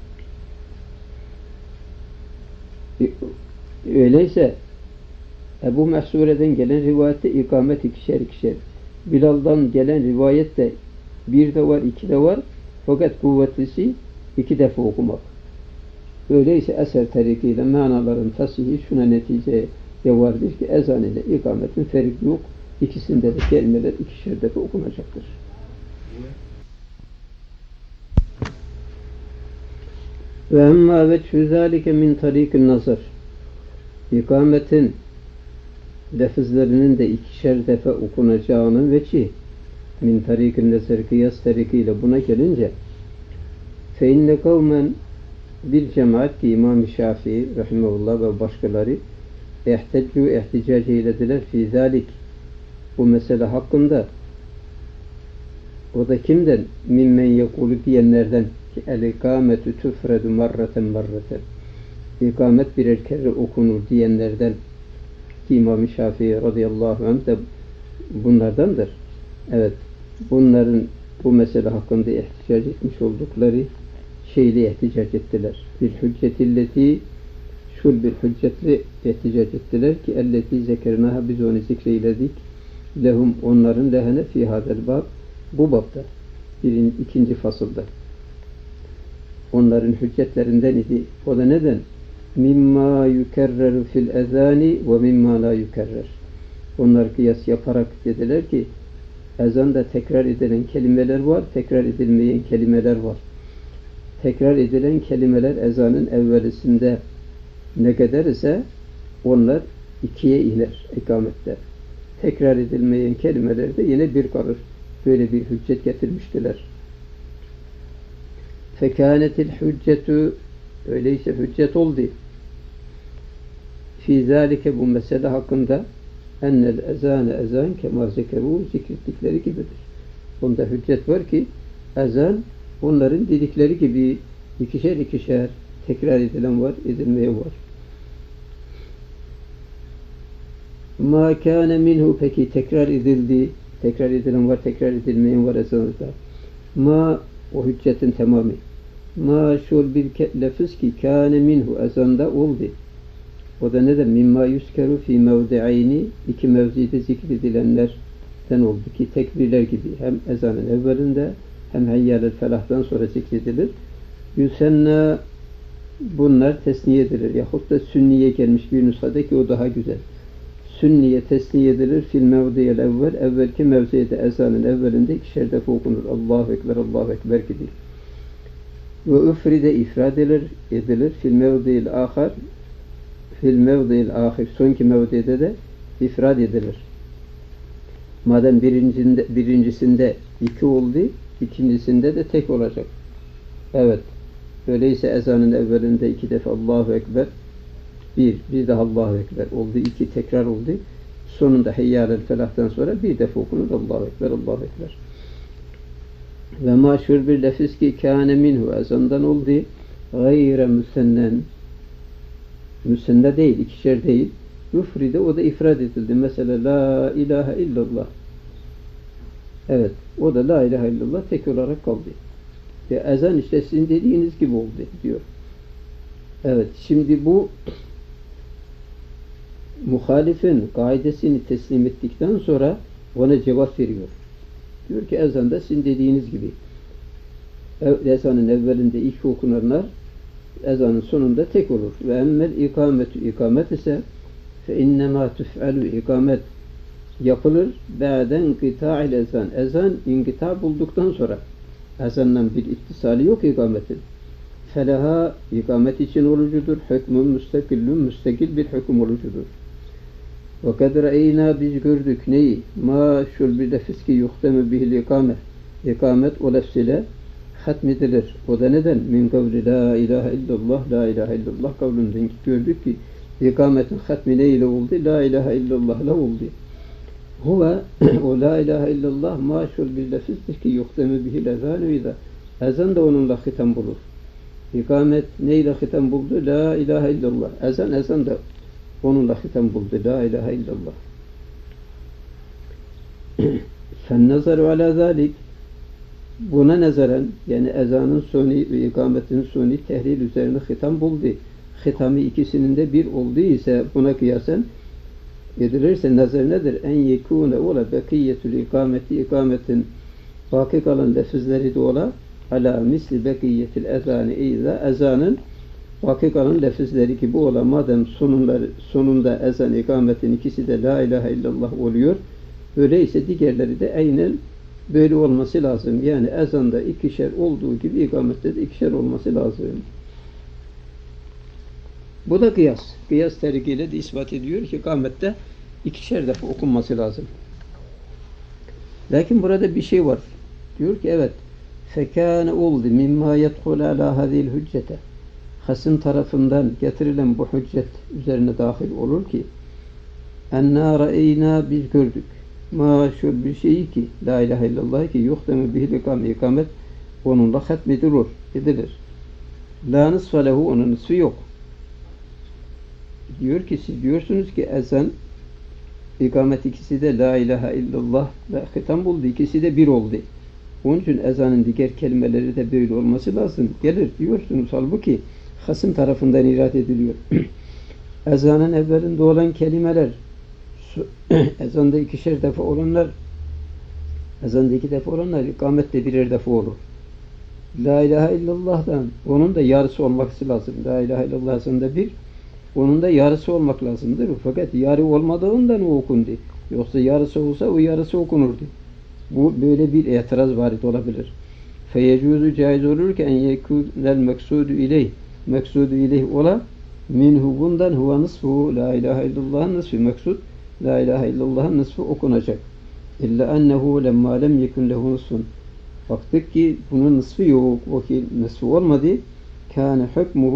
Öyleyse Ebu Mahsure'den gelen rivayette ikamet ikişer. Bilal'dan gelen rivayette bir de var, iki de var. Fakat kuvvetlisi iki defa okumak. Öyleyse eser tarikiyle manaların tasihi şuna neticeye vardır ki ezan ile ikametin ferk yok. İkisinde de kelimeler ikişer defa okunacaktır. Ve emmâ veçhü zâlike min tarîkın nazar. İkametin lafızlarının da ikişer defa okunacağının veçhi min tarîkın nazar kıyas tarikiyle buna gelince fe inne kavmen bir cemaat ki İmam-ı Şafii rahimehullah ve başkaları ihticac eylediler fi zalik bu mesele hakkında. O da kimden? Mimmen yekulu diyenlerden ki el-ikametü tüfredu marraten. İkamet birer kere okunur diyenlerden ki İmam-ı Şafii radıyallahu anh da bunlardandır. Evet, bunların bu mesele hakkında ihticac etmiş oldukları şeyle ihticac ettiler. Bir hüccetilleti şul bir hüccetle ihticac ettiler ki elleti zekernaha biz onu zikreyledik. Lehum onların lehene fi hadel bab bu babda ikinci fasılda onların hüccetlerinden idi. O da neden? Mimma yukerreru fil ezani ve mimma la yukerrer. Onlar kıyas yaparak dediler ki ezanda tekrar edilen kelimeler var, tekrar edilmeyen kelimeler var. Tekrar edilen kelimeler ezanın evvelisinde ne kadar ise onlar ikiye iner ikamette. Tekrar edilmeyen kelimeler de yine bir kalır. Böyle bir hüccet getirmiştiler. Fekânetil hüccetu öyleyse hüccet oldu. Fî zâlike bu mesele hakkında ennel ezâne ezân kemâ zekerû zikrettikleri gibidir. Bunda hüccet var ki ezan onların dedikleri gibi ikişer ikişer tekrar edilen var, edilmeye var. Ma kâne minhu peki tekrar edildi, tekrar edilen var, tekrar edilmeyen var ezanında. Ma o hüccetin tamamı. Ma şul bir lafız ki kâne minhu ezanda oldu. O da neden? Mimma yuskeru fi mevdi'ayni iki mevzide zikredilenlerden oldu ki tekbirler gibi hem ezanın evvelinde hem hayyâlel felah'tan sonra zikredilir. Yusenna bunlar tesniye edilir. Yahut da sünniye gelmiş bir nüshada ki o daha güzel. Sünniye tesniye edilir fil mevdiyel evvel. Evvelki mevziyede ezanın evvelinde ikişer defa okunur. Allahu Ekber, Allahu Ekber gibi. Ve üfride ifrad edilir. Fil mevdiyel ahar. Fil mevdiyel ahir. Sonki mevdiyede de ifrad edilir. Madem birincisinde iki oldu, ikincisinde de tek olacak. Evet. Öyleyse ezanın evvelinde iki defa Allahu Ekber, bir daha Allahu Ekber oldu, iki tekrar oldu. Sonunda Heyyâlel Felah'tan sonra bir defa okunur Allahu Ekber, Allahu Ekber. Ve maşhur bir lafız ki kâne minhu ezandan oldu. Gayre müsennen, müsenne değil, ikişer değil. Müfride o da ifrad edildi. Mesela la ilahe illallah. Evet, o da la ilahe illallah tek olarak kaldı. Ezan işte sizin dediğiniz gibi oldu diyor. Evet, şimdi bu muhalifin kaidesini teslim ettikten sonra ona cevap veriyor. Diyor ki ezanda sizin dediğiniz gibi ezanın evvelinde iki okunanlar ezanın sonunda tek olur. Ve emmel ikametu ikamet ise fe innemâ tüf'alü ikamet yapılır ba'den qita'il ezan. Ezan inkita bulduktan sonra ezanla bir ittisali yok ikametin. Felaha ikamet için olucudur. Hükmün müstakillün müstakil bir hüküm olucudur. Ve kad ra'eyna biz gördük neyi? Ma şul bir lefis ki yuhtemu bihil ikame. İkamet o lefs ile hatmedilir. O da neden? Min kavli la ilahe illallah, la ilahe illallah kavlünden gördük ki ikametin hatmi ne ile oldu? La ilahe illallah ile oldu. Huve o la ilahe illallah maşul bir lefizdir ki yuhtemu bihil ezanu idâ. Ezan da onunla hitam bulur. İkamet neyle hitam buldu? La ilahe illallah. Ezan da onunla hitam buldu. La ilahe illallah. Fennazaru ala zalik buna nazaran yani ezanın sonu ve ikametin sonu tehlil üzerine hitam buldu. Hitamı ikisinin de bir olduğu ise buna kıyasen edilirse nazar nedir? En yekûne ola bekiyetül ikameti ikametin baki kalan lefizleri de ola ala misli bekiyetil ezani eyza ezanın baki kalan lefizleri gibi ola madem sonunda ezan ikametin ikisi de la ilahe illallah oluyor öyleyse diğerleri de aynen böyle olması lazım. Yani ezanda ikişer olduğu gibi ikamette de ikişer olması lazım. Bu da kıyas. Kıyas terikiyle de ispat ediyor ki ikamette ikişer defa okunması lazım. Lakin burada bir şey var. Diyor ki evet fekâne oldu mimma yedhul alâ hazîl hüccete hasım tarafından getirilen bu hüccet üzerine dahil olur ki ennâ ra'eynâ biz gördük. Maşur bir şey ki la ilahe illallah ki yuhtemu bihil ikamet onunla hatmedilir. La nısfe lehu onun nısfı yok. Diyor ki siz diyorsunuz ki ezan ikamet ikisi de la ilahe illallah ve hitam buldu. İkisi de bir oldu. Onun için ezanın diğer kelimeleri de böyle olması lazım. Gelir diyorsunuz. Halbuki hasım tarafından irad ediliyor. Ezanın evvelinde olan kelimeler ezanda ikişer defa olanlar ezanda iki defa olanlar ikamette birer defa olur. La ilahe illallah'dan onun da yarısı olması lazım. La ilahe illallah ezanda bir onun da yarısı olmak lazımdır. Fakat yarı olmadığından o okundu. Yoksa yarısı olsa o yarısı okunurdu. Bu böyle bir itiraz varit olabilir. Feyecuzu caiz olur ki en yekûnel meksudu ileyh meksudu ileyh ola minhu bundan huve nısfu la ilahe illallah'ın nısfı meksud la ilahe illallah'ın nısfı okunacak. İlla ennehu lemma lem yekun lehu nısfun baktık ki bunun nısfı yok. O ki nısfı olmadı kâne hükmuhu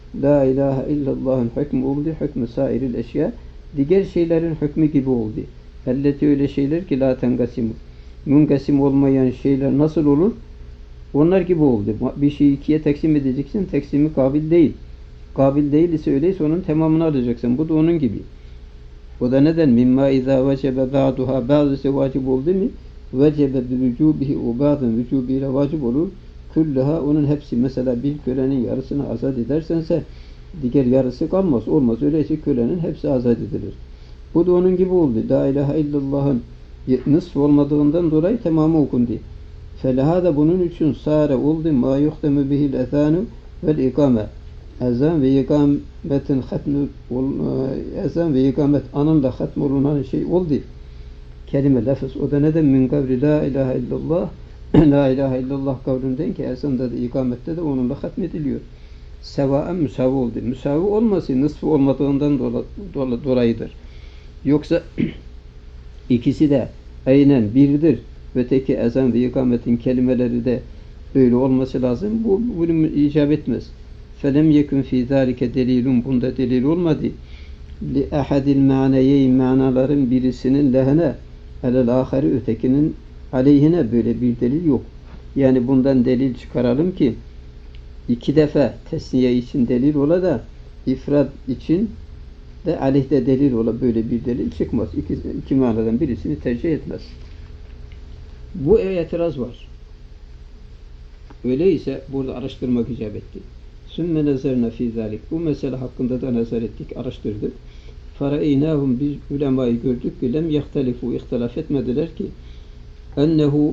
La ilahe illallah'ın hükmü oldu, hükmü sairil eşya. Diğer şeylerin hükmü gibi oldu. Elleti öyle şeyler ki la tengasimu. Münkasim olmayan şeyler nasıl olur? Onlar gibi oldu. Bir şeyi ikiye taksim edeceksin, taksimi kabil değil. Kabil değil ise öyleyse onun tamamını alacaksın. Bu da onun gibi. O da neden? Mimma izâ vecebe ba'duha, bazısı vacip oldu mu? Vecebe bi vücubihi, o bazın vücubiyle vacip olur. Küllaha, onun hepsi. Mesela bir kölenin yarısını azat edersense diğer yarısı kalmaz. Olmaz. Öyleyse kölenin hepsi azat edilir. Bu da onun gibi oldu. La ilahe illallah'ın nısf olmadığından dolayı tamamı okundu. Felahada bunun için sâre oldu ma yuhdemu bihil ezânu vel ikame. Ezan ve ikametin hatmı, ezan ve ikamet anında hatm olunan şey oldu. Kelime, lafız. O da neden? Min kavli la ilahe illallah. La ilahe illallah kavlinden ki ezanda da ikamette de onunla hatmediliyor. Sevaen müsavi oldu. Müsavi olması nısfı olmadığından dolayıdır. Yoksa ikisi de aynen birdir. Öteki ezan ve ikametin kelimeleri de böyle olması lazım. Bunu icap etmez. فَلَمْ يَكُنْ ف۪ي ذَٰلِكَ delilun, bunda delil olmadı. لِأَحَدِ الْمَعْنَيَيْنِ, manaların birisinin lehine, alel-âhari, ötekinin aleyhine, böyle bir delil yok. Yani bundan delil çıkaralım ki iki defa tesniye için delil ola da ifrad için de aleyhde delil ola, böyle bir delil çıkmaz. İki manadan birisini tercih etmez. Bu itiraz var. Öyleyse burada araştırmak icap etti. Sümme nezerna fî zâlik. Bu mesele hakkında da nazar ettik, araştırdık. Faraeynâhum, biz ulemayı gördük ki lem yehtelifu, ihtilaf etmediler ki ennehu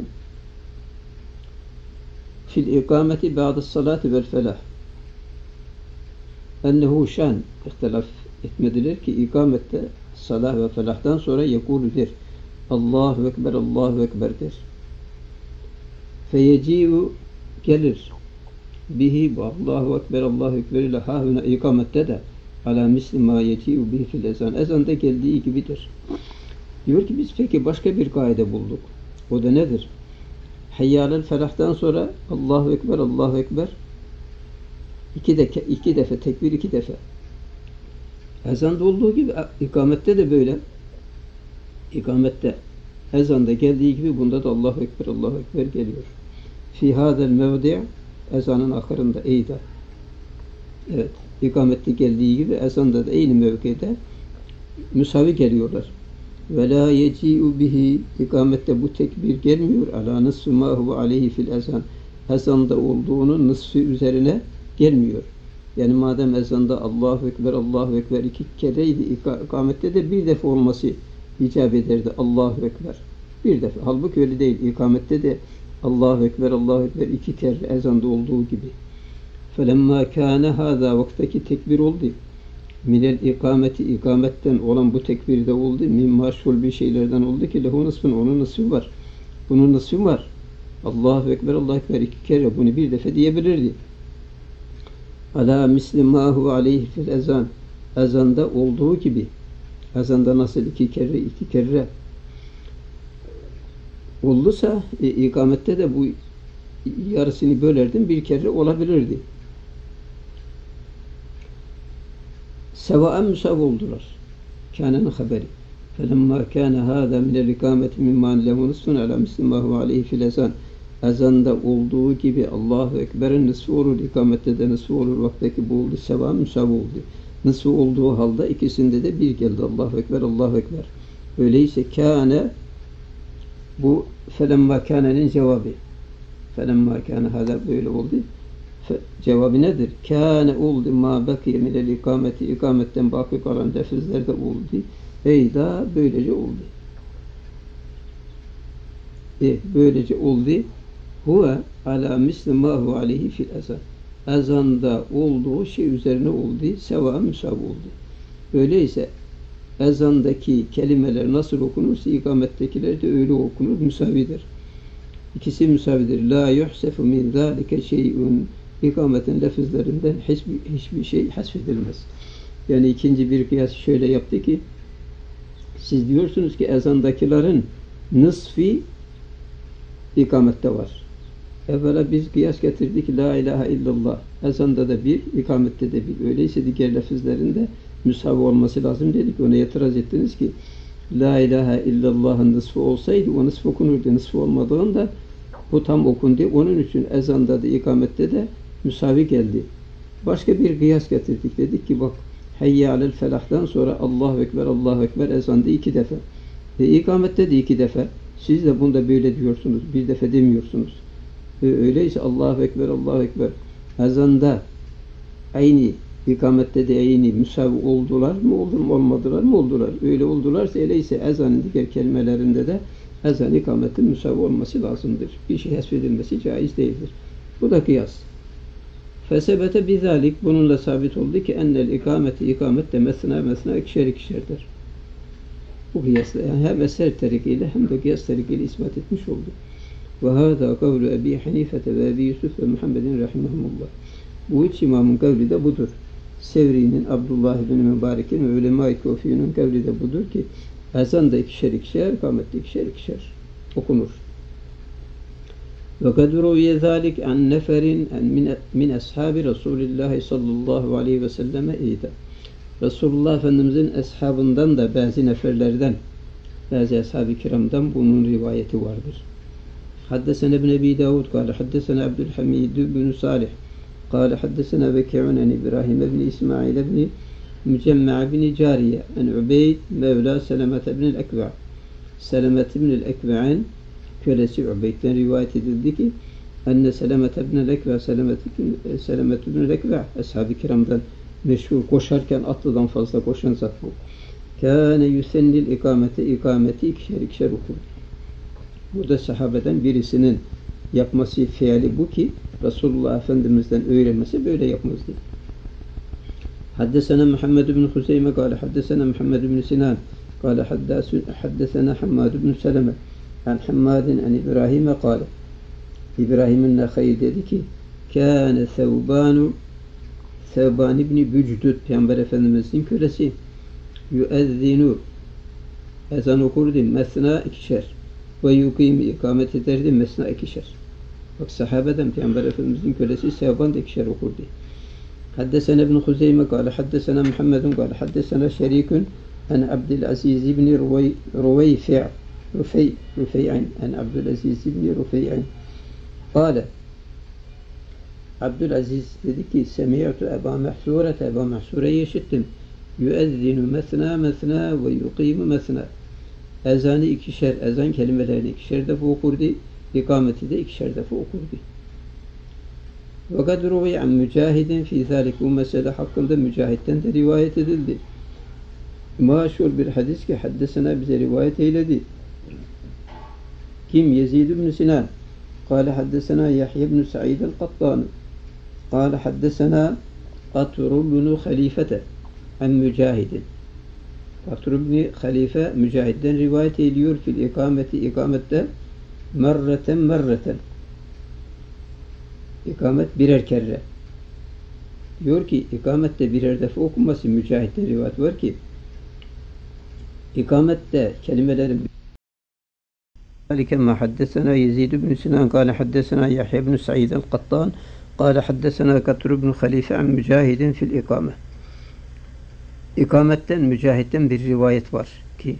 fil ikameti ba'd's salati vel felah. Ennehu şan, ihtilaf etmediler ki ikamette salah ve felahtan sonra yekûlü der. Allahu Ekber, Allahu Ekber der. Feyeci'u, gelir. Bihi, bu Allahu Ekber, Allahu Ekber ile hâhüne ikamette de ala misli ma yeci'u bihi fil ezan. Ezanda geldiği gibidir. Diyor ki biz peki başka bir kaide bulduk. O da nedir? Hayyâlel felahtan sonra Allahu Ekber, Allahu Ekber iki defa tekbir, iki defa. Ezanda olduğu gibi ikamette de böyle. İkamette ezanda geldiği gibi bunda da Allahu Ekber, Allahu Ekber geliyor. Fî hâzel mevdi', ezanın ahırında, eyda. Evet, ikamette geldiği gibi ezanda da aynı mevkide müsavi geliyorlar. Ve lâ yeci'u bihi, ikamette bu tekbir gelmiyor. Alâ nısfı mâ huve aleyhi fil ezan. Ezanda olduğunun nısfı üzerine gelmiyor. Yani madem ezanda Allahu Ekber, Allahu Ekber iki kereydi, ikamette de bir defa olması icap ederdi. Allahu Ekber. Bir defa. Halbuki öyle değil. İkamette de Allahu Ekber, Allahu Ekber iki kere ezanda olduğu gibi. فَلَمَّا كَانَ هَذَا, vaktaki tekbir oldu. Minel ikameti, ikametten olan bu tekbirde oldu. Min maşhul bir şeylerden oldu ki lehu nısfın, onun nısfı var. Bunun nısfı var. Allahu Ekber, Allahu Ekber iki kere, bunu bir defa diyebilirdi. Ala misli ma huve aleyhi fil ezan. Ezanda olduğu gibi. Ezanda nasıl iki kere olduysa ikamette de bu yarısını bölerdim, bir kere olabilirdi. Sevaen müsav oldular. Kâne'nin haberi. فَلَمَّا كَانَ هَذَا مِنَ الْاِقَامَةِ مِمَّا لَهُ نِصْفٌ عَلَى مِسْلِ مَا هُوَ عَلَيْهِ فِي الْاَذَانِ. Ezanda olduğu gibi Allahu Ekber'in nısfı olur, ikamette de nısfı olur. Vaktaki bu oldu, sevaen müsav oldu. Nısfı olduğu halde ikisinde de bir geldi. Allahu Ekber, Allahu Ekber. Öyleyse kâne, bu felemma kâne'nin cevabı. Felemma kâne hâzâ, böyle oldu. Cevabı nedir? Kâne oldu mâ bekiye minel ikameti, ikametten baki kalan lafızlarda oldu. Eyda, böylece oldu. Böylece oldu. Huve alâ misli mâ huve aleyhi fil ezan. Ezanda olduğu şey üzerine oldu. Sevaen müsav oldu. Öyleyse ezandaki kelimeler nasıl okunursa ikamettekiler de öyle okunur, müsavidir. İkisi müsavidir. La yuhsefu min zâlike şey'un. İkametin lafızlarından hiçbir şey hasfedilmez. Yani ikinci bir kıyas şöyle yaptı ki, siz diyorsunuz ki ezandakilerin nısfi ikamette var. Evvela biz kıyas getirdik la ilahe illallah. Ezanda da bir, ikamette de bir. Öyleyse diğer lafızların da müsavi olması lazım dedik. Ona itiraz ettiniz ki la ilahe illallah'ın nısfı olsaydı o nısfı okunurdu. Nısfı olmadığında bu tam okundu. Onun için ezanda da ikamette de müsavi geldi. Başka bir kıyas getirdik. Dedik ki bak hayye alel felah'tan sonra Allahu Ekber, Allahu Ekber ezanda 2 defa. İkamette de 2 defa. Siz de bunda böyle diyorsunuz. Bir defa demiyorsunuz. Öyleyse Allahu Ekber, Allahu Ekber ezanda aynı, ikamette de aynı müsavi oldular mı, olmadılar mı? Oldular. Öyle oldularsa öyleyse ezanın diğer kelimelerinde de ezan ikametin müsavi olması lazımdır. Bir şey hasfedilmesi caiz değildir. Bu da kıyas. Fesebete bizalik bununla sabit oldu ki ennel ikamet de mesna ikişer ikişerdir. Bu kıyasla yani hem eser tarikiyle hem de kıyas tarikiyle ispat etmiş oldu. Ve hâzâ kavlu Ebi Hanifete ve Ebi Yusuf ve Muhammedin rahimahumullah. Bu üç imamın kavli de budur. Sevri'nin, Abdullah ibn Mübarek'in ve ulema-i Kufi'nin kavli de budur ki ezan da ikişer ikişer, ikamet de ikişer ikişer okunur. Ve kad ruviye zâlik an neferin min ashabi Resulillahi sallallahu aleyhi ve selleme eyda. Resulullah Efendimizin eshabından da bazı neferlerden, bazı ashab-ı kiramdan bunun rivayeti vardır. Haddesena ibn Ebi Davud kâle haddesena Abdülhamid ibn Salih kâle haddesena Veki'un en İbrahim ibn İsmail ibn Mücemma ibn Cariye en Ubeyd Mevla Selamet ibn el-Ekva. Selamet ibn el-Ekva'ın kölesi Ubeyd'den rivayet edildi ki enne Selamet ibn el-Ekva Selamet ibn el-Ekva ashab-ı kiramdan meşhur, koşarken atlıdan fazla koşan zat bu. Kâne yusennil ikameti ikişer ikişer okur. Bu da sahabeden birisinin yapması fiili bu ki Resulullah Efendimiz'den öğrenmesi böyle yapmazdı. Haddesena Muhammed ibn Huseyme kâle haddesena Muhammed ibn Sinan kâle haddesena Hammad ibn Seleme an Hammadin an İbrahim'e kâle İbrahim'in Nekhayi dedi ki kâne Sevban ibn Bücdud Peygamber Efendimiz'in kölesi yüezzinu ezan okurdu mesna ikişer ve yukim ikamet ederdi mesna ikişer. Bak sahabeden Peygamber Efendimiz'in kölesi Sevban da ikişer okurdu. Haddesena ibn Huzeyme kâle haddesena Muhammedun kâle haddesena Şerikun en Abdülaziz ibn Rufey'in en Abdülaziz ibn Rufey'in kâle Abdülaziz dedi ki Semiyatu Eba Mahsure'yi işittim. Yüezzinu mesna ve yuqimu mesna. Ezanı ikişer, ezan kelimelerini ikişer defa okurdu. İkameti de ikişer defa okurdu. Ve kad ruviye an Mücahidin fi zalik. Bu mesele hakkında Mücahid'den de rivayet edildi. Maşhur bir hadis ki haddesena bize rivayet eyledi. Kim? Yezid ibn Sinan. قال حدثنا يحيى بن سعيد القطان قال حدثنا قطر بن خليفة عن مجاهد. قطر بن خليفة mücahidden rivayet ediyor fil ikamette merreten ikamet birer kere. Diyor ki ikamette birer defa okunması mücahidden rivayet var ki ikamette kelimelerin كما حدثنا يزيد بن سنان قال حدثنا يحيى بن سعيد القطان قال حدثنا كتر بن خليفة عن مجاهد في الإقامة. İkametten mücahitten bir rivayet var ki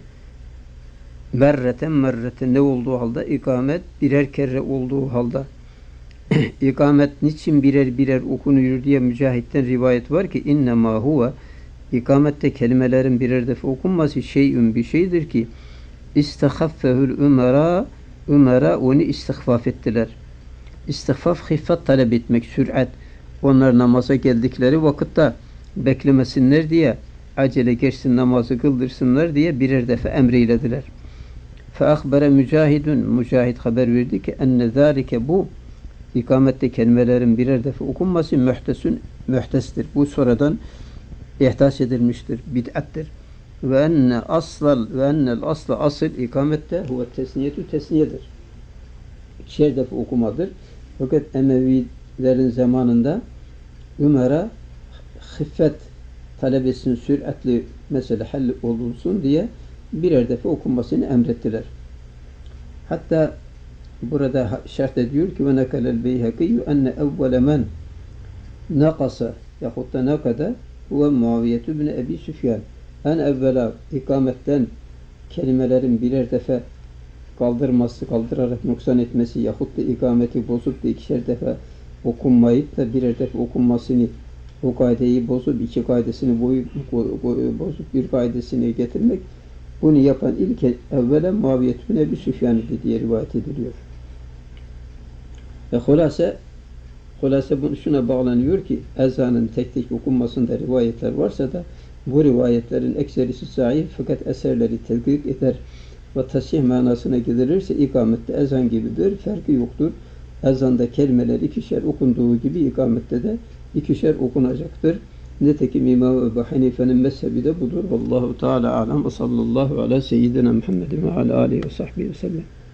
merreten ne olduğu halde ikamet birer kere olduğu halde ikamet niçin birer okunuyor diye mücahitten rivayet var ki innema huve ikamette kelimelerin birer defa okunması bir şeydir ki İstihaffehül ümera onu istihfaf ettiler. İstihfaf hiffat talep etmek, sürat. Onlar namaza geldikleri vakitte beklemesinler diye acele geçsin namazı kıldırsınlar diye birer defa emreylediler. Feakbere Mücahid haber verdi ki enne zâlike bu ikamette kelimelerin birer defa okunması mühtestir. Bu sonradan ihdas edilmiştir, bid'attir. Ve ennel asla ikamette huve tesniyedir. İkişer defa okumadır. Fakat Emevilerin zamanında Ömer'e hiffet talep etsin, süratli mesele hall olunsun diye birer defa okunmasını emrettiler. Hatta burada şart ediyor ki ve nekelel Beyhaki enne evvele men nakasa yahut da nakada huve Muaviye bin Ebi Süfyan. En evvela ikametten kelimelerin birer defa kaldırarak noksan etmesi yahut da ikameti bozup da ikişer defa okunmayıp da birer defa okunmasını, o kaideyi bozup iki kaidesini bozup bir kaidesini getirmek, bunu yapan ilk evvela Muaviye bin Ebi Süfyan diye rivayet ediliyor. Hulase şuna bağlanıyor ki ezanın tek tek okunmasında rivayetler varsa da bu rivayetlerin ekserisi sahih fakat eserleri tedkik eder ve tasih manasına getirirse ikamette ezan gibidir, farkı yoktur. Ezanda kelimeler ikişer okunduğu gibi ikamette de ikişer okunacaktır. Nitekim İmam Ebu Hanife'nin mezhebi de budur. Vallahu Teala alem ve sallallahu ala seyyidina Muhammedin ve ala alihi ve sahbihi ve sellem.